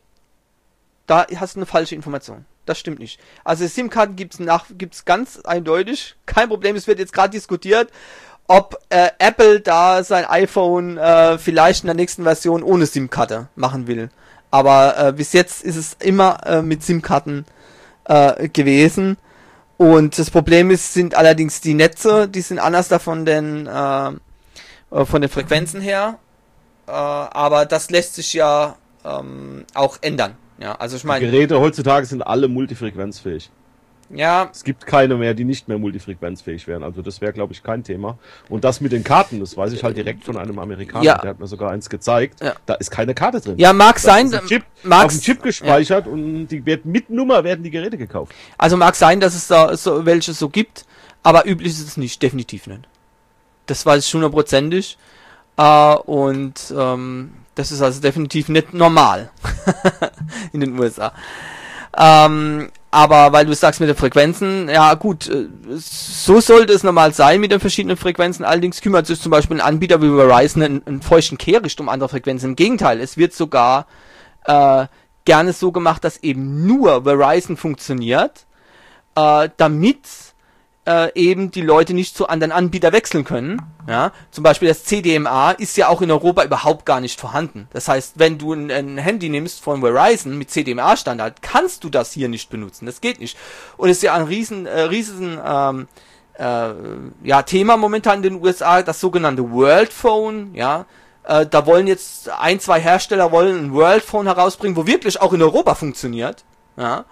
da hast du eine falsche Information. Das stimmt nicht. Also SIM-Karten gibt's nach, gibt's ganz eindeutig. Kein Problem, es wird jetzt gerade diskutiert, ob äh, Apple da sein iPhone äh, vielleicht in der nächsten Version ohne SIM-Karte machen will. Aber äh, bis jetzt ist es immer äh, mit SIM-Karten Äh, gewesen. Und das Problem ist, sind allerdings die Netze, die sind anders davon denn äh, von den Frequenzen her. Äh, aber das lässt sich ja ähm, auch ändern. Ja, also ich meine, die Geräte heutzutage sind alle multifrequenzfähig. Ja. Es gibt keine mehr, die nicht mehr multifrequenzfähig wären. Also das wäre, glaube ich, kein Thema. Und das mit den Karten, das weiß ich halt direkt von einem Amerikaner. Ja. Der hat mir sogar eins gezeigt. Ja. Da ist keine Karte drin. Ja, mag das sein. Ist ein Chip, mag auf dem Chip gespeichert ja. Und die wird mit Nummer werden die Geräte gekauft. Also mag sein, dass es da so welche so gibt, aber üblich ist es nicht, definitiv nicht. Das weiß ich hundertprozentig. Äh, und ähm, das ist also definitiv nicht normal in den U S A. Ähm, aber weil du sagst mit den Frequenzen, ja gut, so sollte es normal sein mit den verschiedenen Frequenzen. Allerdings kümmert sich zum Beispiel ein Anbieter wie Verizon einen, einen feuchten Kehricht um andere Frequenzen. Im Gegenteil, es wird sogar äh, gerne so gemacht, dass eben nur Verizon funktioniert, äh, damit äh, eben die Leute nicht zu anderen Anbietern wechseln können. Ja, zum Beispiel das C D M A ist ja auch in Europa überhaupt gar nicht vorhanden. Das heißt, wenn du ein, ein Handy nimmst von Verizon mit C D M A-Standard, kannst du das hier nicht benutzen. Das geht nicht. Und es ist ja ein riesen, äh, riesen ähm, äh, ja, Thema momentan in den U S A, das sogenannte World Phone. Ja, äh, da wollen jetzt ein, zwei Hersteller wollen ein World Phone herausbringen, wo wirklich auch in Europa funktioniert. Ja,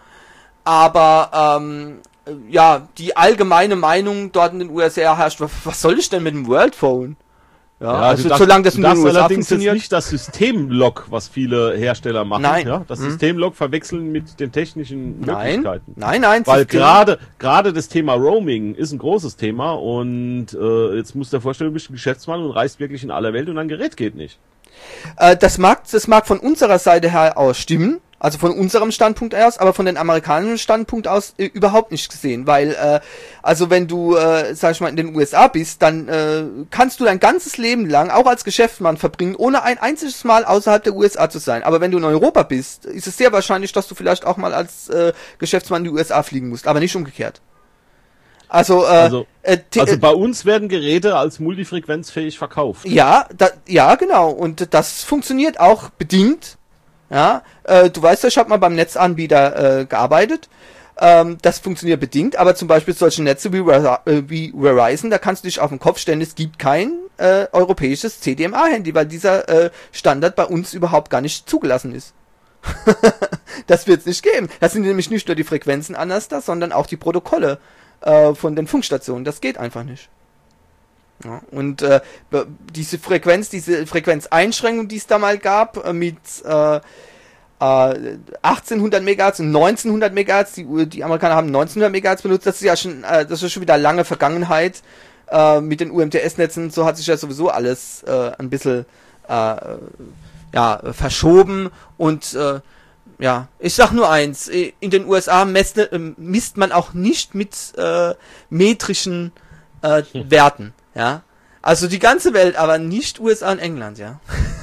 aber ähm, ja, die allgemeine Meinung dort in den U S A herrscht, was soll ich denn mit dem World Phone? Ja, ja also darfst, solange das in den U S A allerdings funktioniert. Jetzt nicht das Systemlock, was viele Hersteller machen. Nein. Ja, das hm. Systemlock verwechseln mit den technischen nein. Möglichkeiten. Nein, nein. Weil gerade gerade das Thema Roaming ist ein großes Thema und äh, jetzt musst du dir vorstellen, du bist ein Geschäftsmann und reist wirklich in aller Welt und dein Gerät geht nicht. Äh, das mag das mag von unserer Seite her aus stimmen. Also von unserem Standpunkt aus, aber von den amerikanischen Standpunkt aus äh, überhaupt nicht gesehen, weil äh, also wenn du, äh, sag ich mal, in den U S A bist, dann äh, kannst du dein ganzes Leben lang auch als Geschäftsmann verbringen, ohne ein einziges Mal außerhalb der U S A zu sein. Aber wenn du in Europa bist, ist es sehr wahrscheinlich, dass du vielleicht auch mal als äh, Geschäftsmann in die U S A fliegen musst, aber nicht umgekehrt. Also, äh, also, äh, also bei uns werden Geräte als multifrequenzfähig verkauft. Ja, da, ja, genau. Und das funktioniert auch bedingt. Ja, äh, du weißt ja, ich habe mal beim Netzanbieter äh, gearbeitet. Ähm, das funktioniert bedingt, aber zum Beispiel solche Netze wie, äh, wie Verizon, da kannst du dich auf den Kopf stellen, es gibt kein äh, europäisches C D M A-Handy, weil dieser äh, Standard bei uns überhaupt gar nicht zugelassen ist. Das wird es nicht geben. Das sind nämlich nicht nur die Frequenzen anders da, sondern auch die Protokolle äh, von den Funkstationen. Das geht einfach nicht. Ja, und äh, diese Frequenz, diese Frequenzeinschränkung, die es da mal gab, äh, mit äh, äh, achtzehnhundert Megahertz und neunzehnhundert Megahertz, die, die Amerikaner haben neunzehnhundert Megahertz benutzt, das ist ja schon, äh, das ist schon wieder lange Vergangenheit. Äh, mit den U M T S-Netzen, so hat sich ja sowieso alles äh, ein bisschen äh, ja, verschoben und äh, ja, ich sag nur eins, in den U S A messt, äh, misst man auch nicht mit äh, metrischen äh, Werten. Ja, also die ganze Welt, aber nicht U S A und England, ja.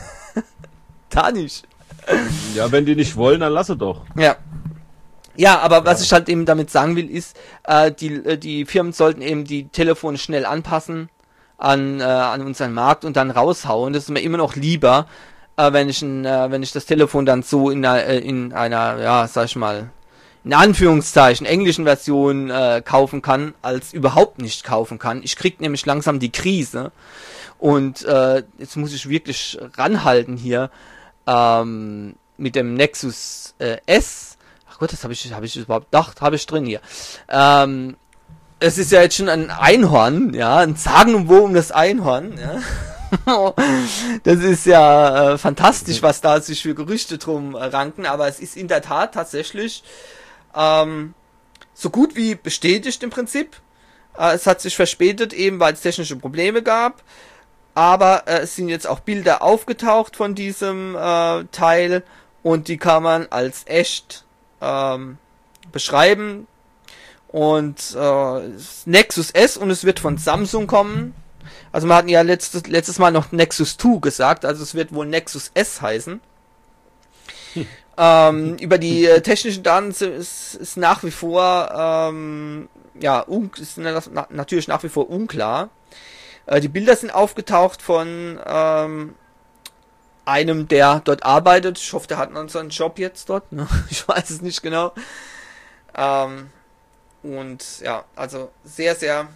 Da nicht. Ja, wenn die nicht wollen, dann lasse doch. Ja. Ja, aber was ja. ich halt eben damit sagen will, ist, äh, die, äh, die Firmen sollten eben die Telefone schnell anpassen an, äh, an unseren Markt und dann raushauen. Das ist mir immer noch lieber, äh, wenn ich ein, äh, wenn ich das Telefon dann so in einer, äh, in einer, ja, sag ich mal, in Anführungszeichen englischen Version äh, kaufen kann, als überhaupt nicht kaufen kann. Ich krieg nämlich langsam die Krise und äh, jetzt muss ich wirklich ranhalten hier ähm, mit dem Nexus äh, S. Ach Gott, das habe ich, habe ich überhaupt gedacht, habe ich drin hier. Ähm, es ist ja jetzt schon ein Einhorn, ja, ein sagenumwobenes Einhorn, ja. Das ist ja äh, fantastisch, was da sich für Gerüchte drum ranken, aber es ist in der Tat tatsächlich Ähm, so gut wie bestätigt im Prinzip. Äh, es hat sich verspätet, eben weil es technische Probleme gab. Aber äh, es sind jetzt auch Bilder aufgetaucht von diesem äh, Teil und die kann man als echt ähm, beschreiben. Und äh, Nexus S und es wird von Samsung kommen. Also wir hatten ja letztes, letztes Mal noch Nexus zwei gesagt, also es wird wohl Nexus S heißen. Hm. Ähm, über die äh, technischen Daten ist, ist nach wie vor ähm, ja un ist na natürlich nach wie vor unklar. Äh, die Bilder sind aufgetaucht von ähm, einem, der dort arbeitet. Ich hoffe, der hat noch seinen Job jetzt dort. Ne? Ich weiß es nicht genau. Ähm, und ja, also sehr, sehr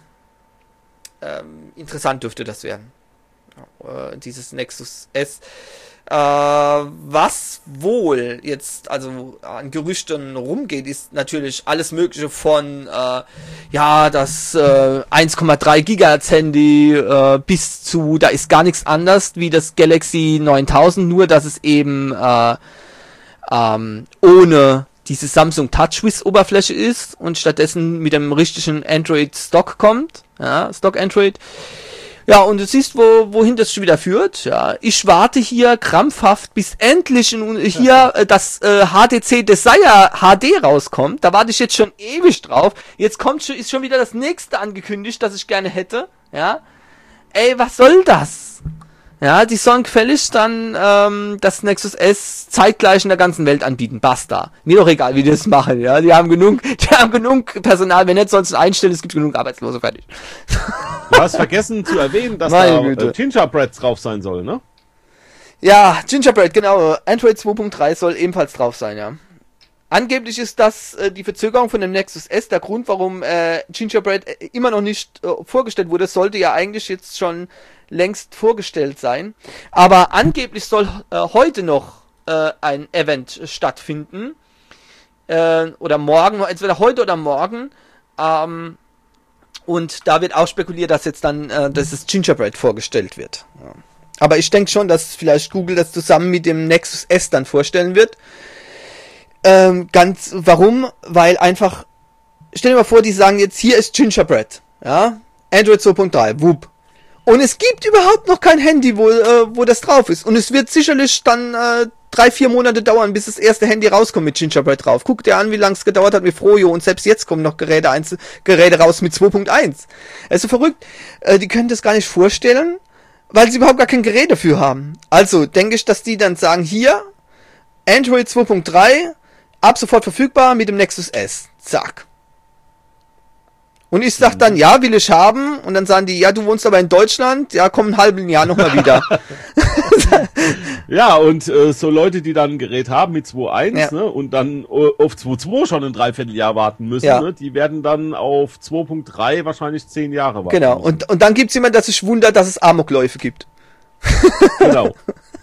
ähm, interessant dürfte das werden. Äh, dieses Nexus S. Äh, was wohl jetzt also an Gerüchten rumgeht, ist natürlich alles Mögliche von äh, ja das äh, eins Komma drei Gigahertz Handy äh, bis zu, da ist gar nichts anders wie das Galaxy neuntausend, nur dass es eben äh, ähm, ohne diese Samsung TouchWiz Oberfläche ist und stattdessen mit dem richtigen Android Stock kommt, ja, Stock Android. Ja, und du siehst, wo, wohin das schon wieder führt. Ja, ich warte hier krampfhaft, bis endlich in, hier äh, das äh, H T C Desire H D rauskommt. Da warte ich jetzt schon ewig drauf. Jetzt kommt schon, ist schon wieder das nächste angekündigt, das ich gerne hätte. Ja, ey, was soll das? Ja, die sollen gefälligst dann ähm, das Nexus S zeitgleich in der ganzen Welt anbieten. Basta. Mir doch egal, wie die das machen. Ja, die haben genug, die haben genug Personal. Wenn nicht, sonst einstellen. Es gibt genug Arbeitslose. Fertig. Du hast vergessen zu erwähnen, dass Meine da äh, Gingerbread drauf sein soll, ne? Ja, Gingerbread, genau. Android zwei Punkt drei soll ebenfalls drauf sein, ja. Angeblich ist das äh, die Verzögerung von dem Nexus S der Grund, warum äh, Gingerbread äh, immer noch nicht äh, vorgestellt wurde. Es sollte ja eigentlich jetzt schon längst vorgestellt sein. Aber angeblich soll äh, heute noch äh, ein Event stattfinden. Äh, oder morgen, entweder heute oder morgen. Ähm, Und da wird auch spekuliert, dass jetzt dann äh, dass das Gingerbread vorgestellt wird. Ja. Aber ich denke schon, dass vielleicht Google das zusammen mit dem Nexus S dann vorstellen wird. Ähm, ganz, warum? Weil einfach, stell dir mal vor, die sagen jetzt, hier ist Gingerbread, ja, Android zwei Punkt drei, wupp. Und es gibt überhaupt noch kein Handy, wo, äh, wo das drauf ist. Und es wird sicherlich dann äh, drei, vier Monate dauern, bis das erste Handy rauskommt mit Gingerbread drauf. Guck dir an, wie lange es gedauert hat mit Froyo, und selbst jetzt kommen noch Geräte, eins, Geräte raus mit zwei Punkt eins. Also verrückt, äh, die können das gar nicht vorstellen, weil sie überhaupt gar kein Gerät dafür haben. Also denke ich, dass die dann sagen, hier, Android zwei Punkt drei, ab sofort verfügbar mit dem Nexus S. Zack. Und ich sag dann, ja, will ich haben. Und dann sagen die, ja, du wohnst aber in Deutschland. Ja, komm ein halbes Jahr nochmal wieder. Ja, und äh, so Leute, die dann ein Gerät haben mit zwei Punkt eins, Ja. ne, und dann äh, auf zwei Punkt zwei schon ein Dreivierteljahr warten müssen, Ja. ne, die werden dann auf zwei Punkt drei wahrscheinlich zehn Jahre warten Genau. müssen. Und, und dann gibt's jemand, der sich wundert, dass es Amokläufe gibt. Genau.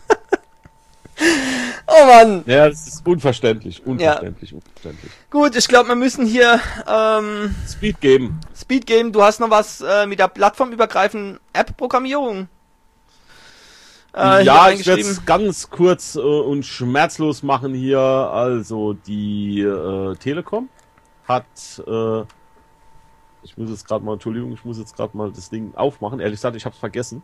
Oh Mann. Ja, das ist unverständlich, unverständlich, unverständlich. Gut, ich glaube, wir müssen hier ähm, Speed geben. Speed geben. Du hast noch was äh, mit der plattformübergreifenden App-Programmierung. Äh, hier Ja, ich reingeschrieben. werde es ganz kurz äh, und schmerzlos machen hier. Also die äh, Telekom hat, äh, ich muss jetzt gerade mal, Entschuldigung, ich muss jetzt gerade mal das Ding aufmachen. Ehrlich gesagt, ich habe es vergessen.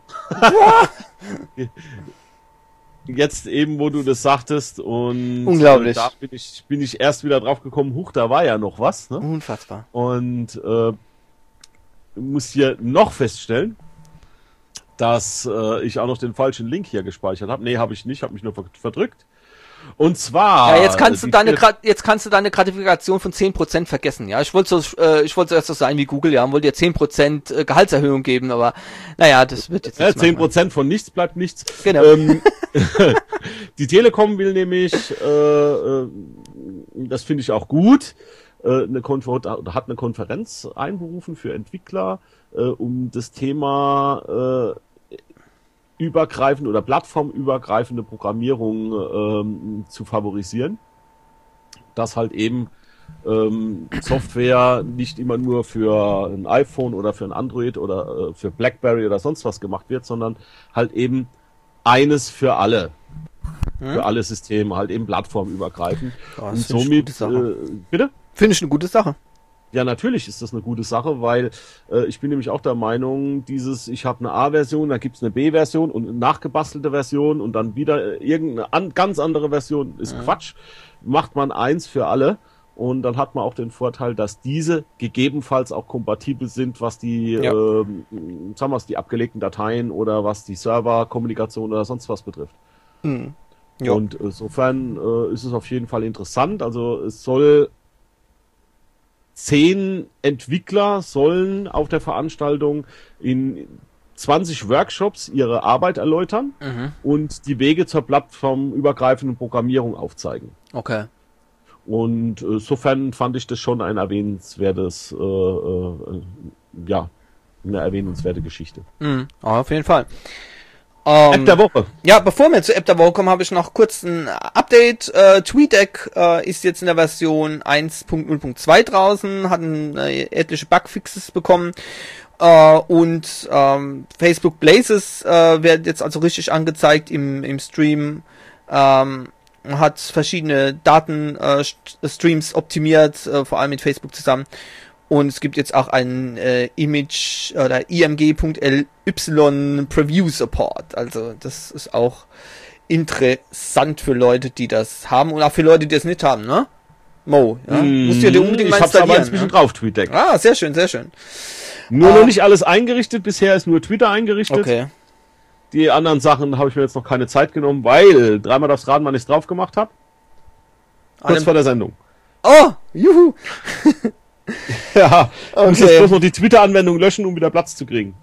Jetzt eben, wo du das sagtest, und Unglaublich. Äh, da bin ich, bin ich erst wieder drauf gekommen, huch, da war ja noch was, ne? Unfassbar. Und äh, muss hier noch feststellen, dass äh, ich auch noch den falschen Link hier gespeichert habe. Nee, habe ich nicht, habe mich nur ver- verdrückt. Und zwar... Ja, jetzt kannst du die deine Tele- Gra- jetzt kannst du deine Gratifikation von zehn Prozent vergessen. Ja, ich wollte so äh, ich wollte so erst so sein wie Google, ja, und wollte dir zehn Prozent äh, Gehaltserhöhung geben, aber naja, das wird jetzt Ja, nicht zehn Prozent von nichts bleibt nichts. Genau. Ähm, die Telekom will nämlich, äh, äh, das finde ich auch gut, äh, eine Konfer- oder hat eine Konferenz einberufen für Entwickler, äh, um das Thema äh, übergreifende oder plattformübergreifende Programmierung ähm, zu favorisieren. Dass halt eben ähm, Software nicht immer nur für ein iPhone oder für ein Android oder äh, für BlackBerry oder sonst was gemacht wird, sondern halt eben eines für alle. Hm? Für alle Systeme, halt eben plattformübergreifend. Ja, das Und finde ich eine somit, gute Sache. äh, bitte? Finde ich eine gute Sache. Ja, natürlich ist das eine gute Sache, weil äh, ich bin nämlich auch der Meinung, dieses, ich habe eine A-Version, da gibt's eine B-Version und eine nachgebastelte Version und dann wieder äh, irgendeine an, ganz andere Version, ist Ja. Quatsch. Macht man eins für alle und dann hat man auch den Vorteil, dass diese gegebenenfalls auch kompatibel sind, was die, Ja. ähm, sagen wir es, die abgelegten Dateien oder was die Serverkommunikation oder sonst was betrifft. Hm. Ja. Und insofern äh, ist es auf jeden Fall interessant. Also es soll zehn Entwickler sollen auf der Veranstaltung in zwanzig Workshops ihre Arbeit erläutern Mhm. und die Wege zur plattformübergreifenden Programmierung aufzeigen. Okay. Und äh, insofern fand ich das schon ein erwähnenswertes, äh, äh, ja, eine erwähnenswerte Geschichte. Mhm. Ja, auf jeden Fall. Ähm, App der Woche. Ja, bevor wir zur App der Woche kommen, habe ich noch kurz ein Update. Äh, TweetDeck äh, ist jetzt in der Version eins Punkt null Punkt zwei draußen, hat äh, etliche Bugfixes bekommen. Äh, und ähm, Facebook Blazes äh, wird jetzt also richtig angezeigt im, im Stream. Ähm, hat verschiedene Datenstreams äh, optimiert, äh, vor allem mit Facebook zusammen. Und es gibt jetzt auch einen äh, Image oder I M G Punkt L Y Preview Support. Also das ist auch interessant für Leute, die das haben und auch für Leute, die das nicht haben, ne? Mo, ja? Mm, Musst du dir unbedingt mal ich hab's aber installieren. inzwischen Ne? drauf, TweetDeck. Ah, sehr schön, sehr schön. Nur Ah. noch nicht alles eingerichtet, bisher ist nur Twitter eingerichtet. Okay. Die anderen Sachen habe ich mir jetzt noch keine Zeit genommen, weil dreimal das Raden, wann ich es drauf gemacht habe. Kurz Einem- vor der Sendung. Oh, juhu. Ja, ich muss Okay. jetzt bloß noch die Twitter-Anwendung löschen, um wieder Platz zu kriegen.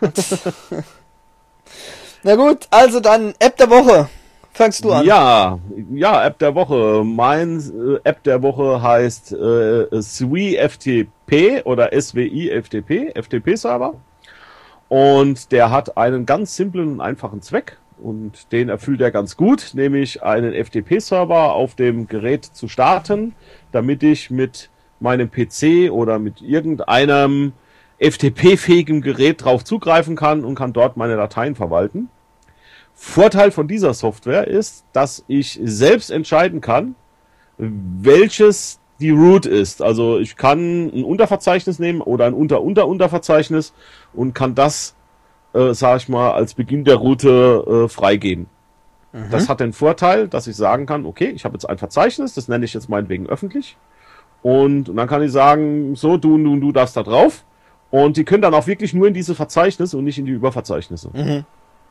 Na gut, also dann App der Woche. Fangst du an. Ja, ja, App der Woche. Mein äh, App der Woche heißt äh, S W I F T P oder S W I F T P, F T P-Server. Und der hat einen ganz simplen und einfachen Zweck. Und den erfüllt er ganz gut, nämlich einen F T P-Server auf dem Gerät zu starten, damit ich mit meinem P C oder mit irgendeinem F T P-fähigem Gerät drauf zugreifen kann und kann dort meine Dateien verwalten. Vorteil von dieser Software ist, dass ich selbst entscheiden kann, welches die Root ist. Also ich kann ein Unterverzeichnis nehmen oder ein Unter-Unter-Unterverzeichnis und kann das, äh, sag ich mal, als Beginn der Route äh, freigeben. Mhm. Das hat den Vorteil, dass ich sagen kann, okay, ich habe jetzt ein Verzeichnis, das nenne ich jetzt meinetwegen öffentlich. Und, und dann kann ich sagen, so, du und du und du darfst da drauf. Und die können dann auch wirklich nur in diese Verzeichnisse und nicht in die Überverzeichnisse. Mhm.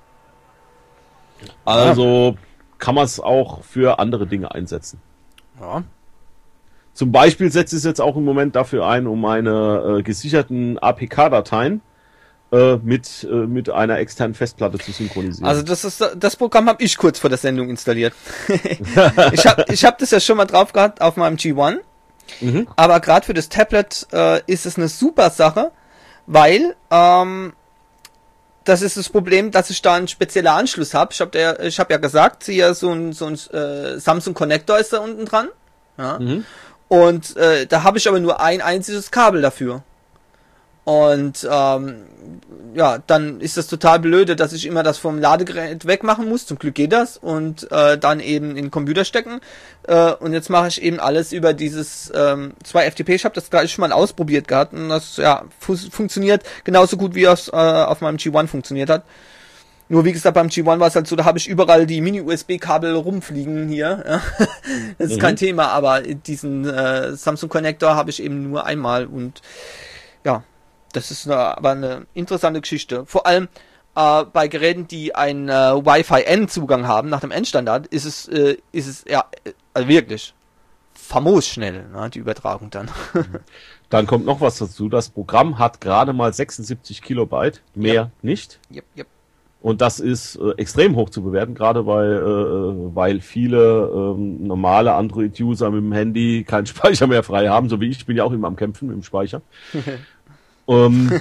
Also kann man es auch für andere Dinge einsetzen. Ja. Zum Beispiel setze ich es jetzt auch im Moment dafür ein, um meine äh, gesicherten A P K-Dateien äh, mit, äh, mit einer externen Festplatte zu synchronisieren. Also das ist das Programm habe ich kurz vor der Sendung installiert. ich habe ich hab das ja schon mal drauf gehabt auf meinem G eins. Mhm. Aber gerade für das Tablet äh, ist es eine super Sache, weil ähm, das ist das Problem, dass ich da einen speziellen Anschluss habe. Ich habe ja, ich hab ja gesagt, hier so ein, so ein äh, Samsung Connector ist da unten dran. Ja. Mhm. Und äh, da habe ich aber nur ein einziges Kabel dafür. Und ähm, ja, dann ist das total blöde, dass ich immer das vom Ladegerät wegmachen muss. Zum Glück geht das. Und äh, dann eben in den Computer stecken. Äh, und jetzt mache ich eben alles über dieses ähm, zwei F T P. Ich habe das gleich schon mal ausprobiert gehabt. Und das ja fu funktioniert genauso gut, wie es äh, auf meinem G eins funktioniert hat. Nur wie gesagt, beim G eins war es halt so, da habe ich überall die Mini-U S B-Kabel rumfliegen hier. Ja. Das ist mhm. kein Thema, aber diesen äh, Samsung Connector habe ich eben nur einmal. Und ja, das ist eine, aber eine interessante Geschichte. Vor allem äh, bei Geräten, die einen äh, Wi-Fi-N-Zugang haben, nach dem N-Standard, ist es, äh, ist es ja also wirklich famos schnell, ne, die Übertragung dann. Dann kommt noch was dazu. Das Programm hat gerade mal sechsundsiebzig Kilobyte, mehr ja. nicht. Yep, yep. Und das ist äh, extrem hoch zu bewerten, gerade weil, äh, weil viele ähm, normale Android-User mit dem Handy keinen Speicher mehr frei haben, so wie ich. Ich bin ja auch immer am Kämpfen mit dem Speicher. um,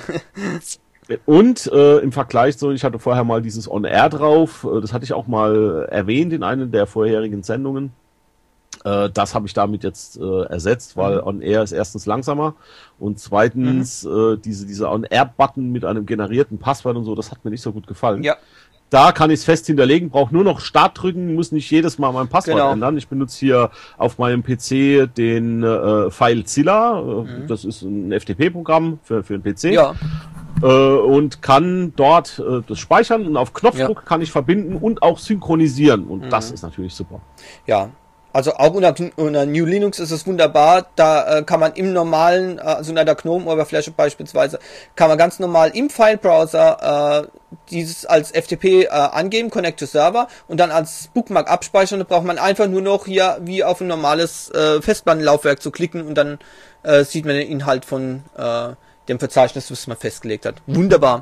und äh, im Vergleich, so ich hatte vorher mal dieses On-Air drauf, äh, das hatte ich auch mal erwähnt in einer der vorherigen Sendungen. Äh, das habe ich damit jetzt äh, ersetzt, weil mhm. On-Air ist erstens langsamer und zweitens mhm. äh, diese dieser On-Air-Button mit einem generierten Passwort und so, das hat mir nicht so gut gefallen. Ja. Da kann ich es fest hinterlegen, brauche nur noch Start drücken, muss nicht jedes Mal mein Passwort genau. ändern. Ich benutze hier auf meinem P C den äh, FileZilla, mhm. das ist ein F T P-Programm für, für den P C. Ja. Äh, und kann dort äh, das speichern und auf Knopfdruck ja. kann ich verbinden und auch synchronisieren. Und mhm. das ist natürlich super. Ja. Also auch unter, unter New Linux ist es wunderbar, da äh, kann man im normalen, also unter der GNOME-Oberfläche beispielsweise, kann man ganz normal im File-Browser äh, dieses als F T P äh, angeben, Connect to Server, und dann als Bookmark abspeichern. Da braucht man einfach nur noch hier wie auf ein normales äh, Festplattenlaufwerk zu klicken und dann äh, sieht man den Inhalt von äh, dem Verzeichnis, was man festgelegt hat. Wunderbar.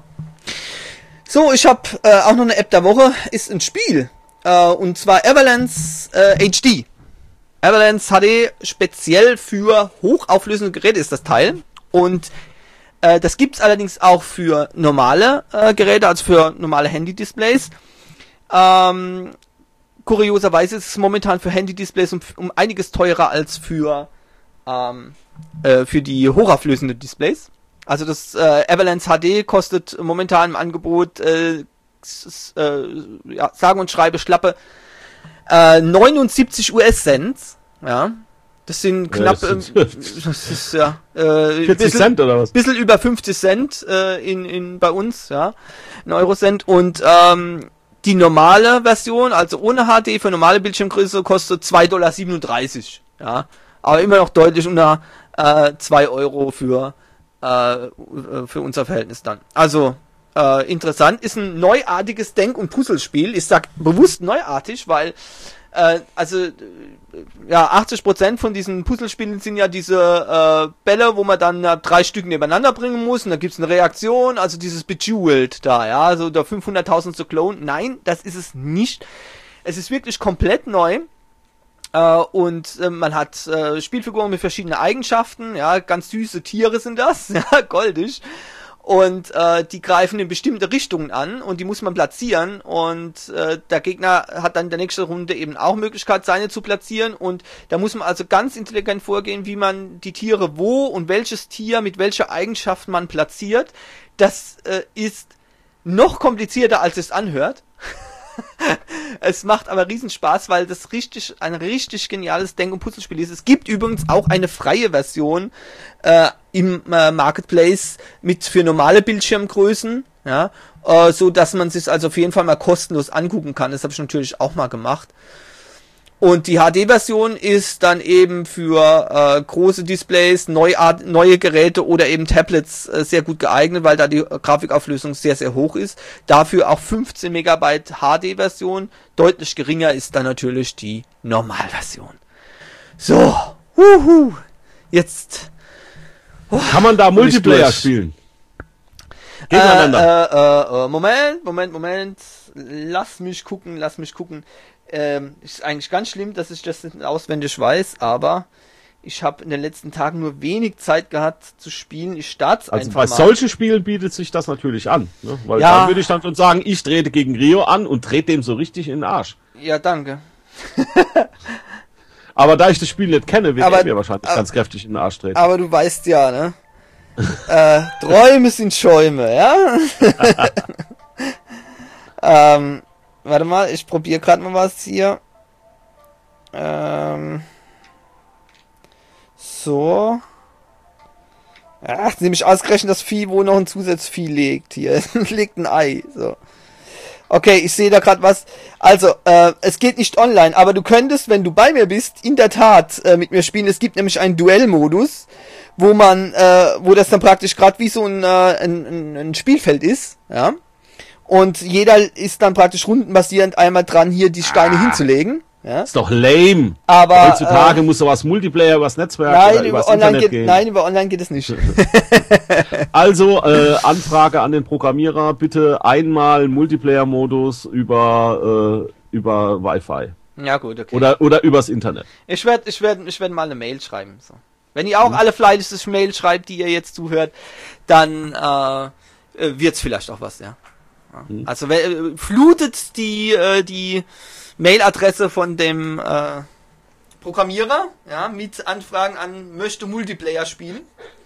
So, ich habe äh, auch noch eine App der Woche, ist ein Spiel, äh, und zwar Everlance äh, H D. Everlance H D speziell für hochauflösende Geräte ist das Teil, und äh, das gibt's allerdings auch für normale äh, Geräte, also für normale Handy-Displays. Ähm, kurioserweise ist es momentan für Handy-Displays um, um einiges teurer als für ähm, äh, für die hochauflösende Displays. Also das äh, Everlance H D kostet momentan im Angebot äh, äh, ja, sage und schreibe schlappe Äh, neunundsiebzig US-Cent, ja, das sind knapp, ja, das, äh, das ist ja, äh, vierzig bisschen, Cent oder was? Bisschen über fünfzig Cent äh, in, in bei uns, ja, in Eurocent, und ähm, die normale Version, also ohne H D für normale Bildschirmgröße, kostet zwei Komma siebenunddreißig Dollar, ja, aber immer noch deutlich unter äh, zwei Euro für äh, für unser Verhältnis dann. Also Äh, interessant, ist ein neuartiges Denk- und Puzzlespiel. Ich sag bewusst neuartig, weil äh, also äh, ja achtzig Prozent von diesen Puzzlespielen sind ja diese äh, Bälle, wo man dann äh, drei Stück nebeneinander bringen muss, und da gibt's eine Reaktion, also dieses Bejeweled da, ja, also der fünfhunderttausend zu klonen. Nein, das ist es nicht. Es ist wirklich komplett neu. Uh, und uh, man hat uh, Spielfiguren mit verschiedenen Eigenschaften, ja, ganz süße Tiere sind das, ja, goldig. Und äh, die greifen in bestimmte Richtungen an und die muss man platzieren und äh, der Gegner hat dann in der nächsten Runde eben auch Möglichkeit, seine zu platzieren und da muss man also ganz intelligent vorgehen, wie man die Tiere wo und welches Tier mit welcher Eigenschaft man platziert. Das äh, ist noch komplizierter, als es anhört. Es macht aber riesen Spaß, weil das richtig ein richtig geniales Denk- und Puzzlespiel ist. Es gibt übrigens auch eine freie Version äh, im äh, Marketplace mit für normale Bildschirmgrößen, ja, äh, so dass man sich also auf jeden Fall mal kostenlos angucken kann. Das habe ich natürlich auch mal gemacht. Und die H D-Version ist dann eben für äh, große Displays, Neuart, neue Geräte oder eben Tablets äh, sehr gut geeignet, weil da die äh, Grafikauflösung sehr, sehr hoch ist. Dafür auch fünfzehn Megabyte H D-Version. Deutlich geringer ist dann natürlich die Normalversion. So, wuhu, jetzt... Oh, kann man da Multiplayer spielen? Gegeneinander. Äh, äh, äh, Moment, Moment, Moment. Lass mich gucken, lass mich gucken. Ähm, ist eigentlich ganz schlimm, dass ich das nicht auswendig weiß, aber ich habe in den letzten Tagen nur wenig Zeit gehabt zu spielen. Ich starte also einfach bei mal. solchen Spielen bietet sich das natürlich an, ne? Weil ja. Dann würde ich dann schon sagen, ich trete gegen Rio an und trete dem so richtig in den Arsch. Ja, danke. Aber da ich das Spiel nicht kenne, wird aber, er mir wahrscheinlich aber, ganz kräftig in den Arsch treten. Aber du weißt ja, ne? äh, Träume sind Schäume, ja? ähm, warte mal, ich probiere gerade mal was hier. Ähm, so. Ach, nämlich ausgerechnet das Vieh, wo noch ein Zusatzvieh legt. Hier, legt ein Ei. So. Okay, ich sehe da gerade was. Also, äh, es geht nicht online, aber du könntest, wenn du bei mir bist, in der Tat äh, mit mir spielen. Es gibt nämlich einen Duellmodus, wo man, äh, wo das dann praktisch gerade wie so ein, äh, ein, ein, ein Spielfeld ist, ja. Und jeder ist dann praktisch rundenbasierend einmal dran, hier die Steine ah. hinzulegen. Ja? Ist doch lame. Aber heutzutage äh, muss sowas Multiplayer übers Netzwerk nein, oder über übers online Internet geht, gehen. Nein, über online geht es nicht. Also äh, Anfrage an den Programmierer, bitte einmal Multiplayer-Modus über äh, über Wi-Fi. Ja gut, okay. Oder oder übers Internet. Ich werde ich werde ich werde mal eine Mail schreiben. So. Wenn ihr auch hm. alle fleißig Mail schreibt, die ihr jetzt zuhört, dann äh, wird's vielleicht auch was, ja. ja. Hm. Also äh, flutet die äh, die Mailadresse von dem äh, Programmierer, ja, mit Anfragen an möchte Multiplayer spielen.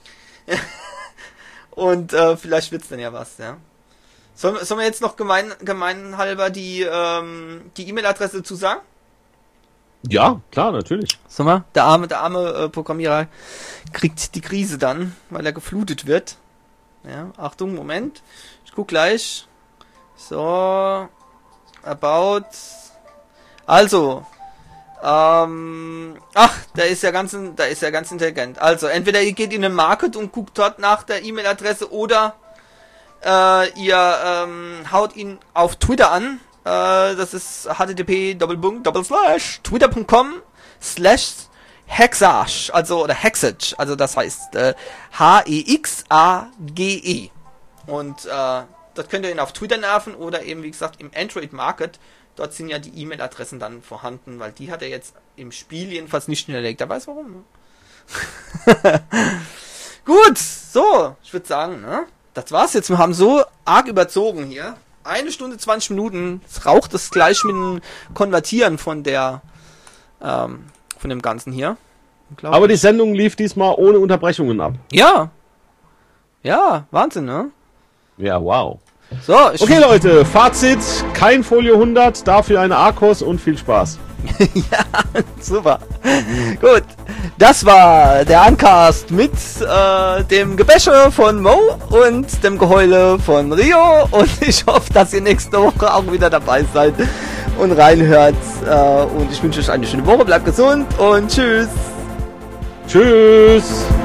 Und äh, vielleicht wird's dann ja was, ja. Sollen, sollen wir jetzt noch gemein, gemeinhalber die ähm, die E-Mail-Adresse dazu sagen? Ja, klar, natürlich. Sollen wir? Der arme, der arme äh, Programmierer kriegt die Krise dann, weil er geflutet wird. Ja, Achtung, Moment. Ich guck gleich. So. About. Also, ähm, ach, der ist ja ganz, der ist ja ganz intelligent. Also, entweder ihr geht in den Market und guckt dort nach der E-Mail-Adresse oder äh, ihr ähm, haut ihn auf Twitter an. Äh, das ist http doppelpunkt slash twitter punkt com slash hexage, also oder hexage, also das heißt äh, H E X A G E. Und äh, dort könnt ihr ihn auf Twitter nerven oder eben wie gesagt im Android Market. Dort sind ja die E-Mail-Adressen dann vorhanden, weil die hat er jetzt im Spiel jedenfalls nicht hinterlegt. Er weiß warum. Ne? Gut, so, ich würde sagen, ne? Das war's jetzt. Wir haben so arg überzogen hier. Eine Stunde, zwanzig Minuten. Es raucht es gleich mit dem Konvertieren von der, ähm, von dem Ganzen hier. Aber die Sendung lief diesmal ohne Unterbrechungen ab. Ja. Ja, Wahnsinn, ne? Ja, wow. So, ich okay, Leute, Fazit, kein Folio hundert, dafür eine Arcos und viel Spaß. Ja, super. Gut, das war der Uncast mit äh, dem Gebäsche von Mo und dem Geheule von Rio und ich hoffe, dass ihr nächste Woche auch wieder dabei seid und reinhört äh, und ich wünsche euch eine schöne Woche, bleibt gesund und tschüss. Tschüss.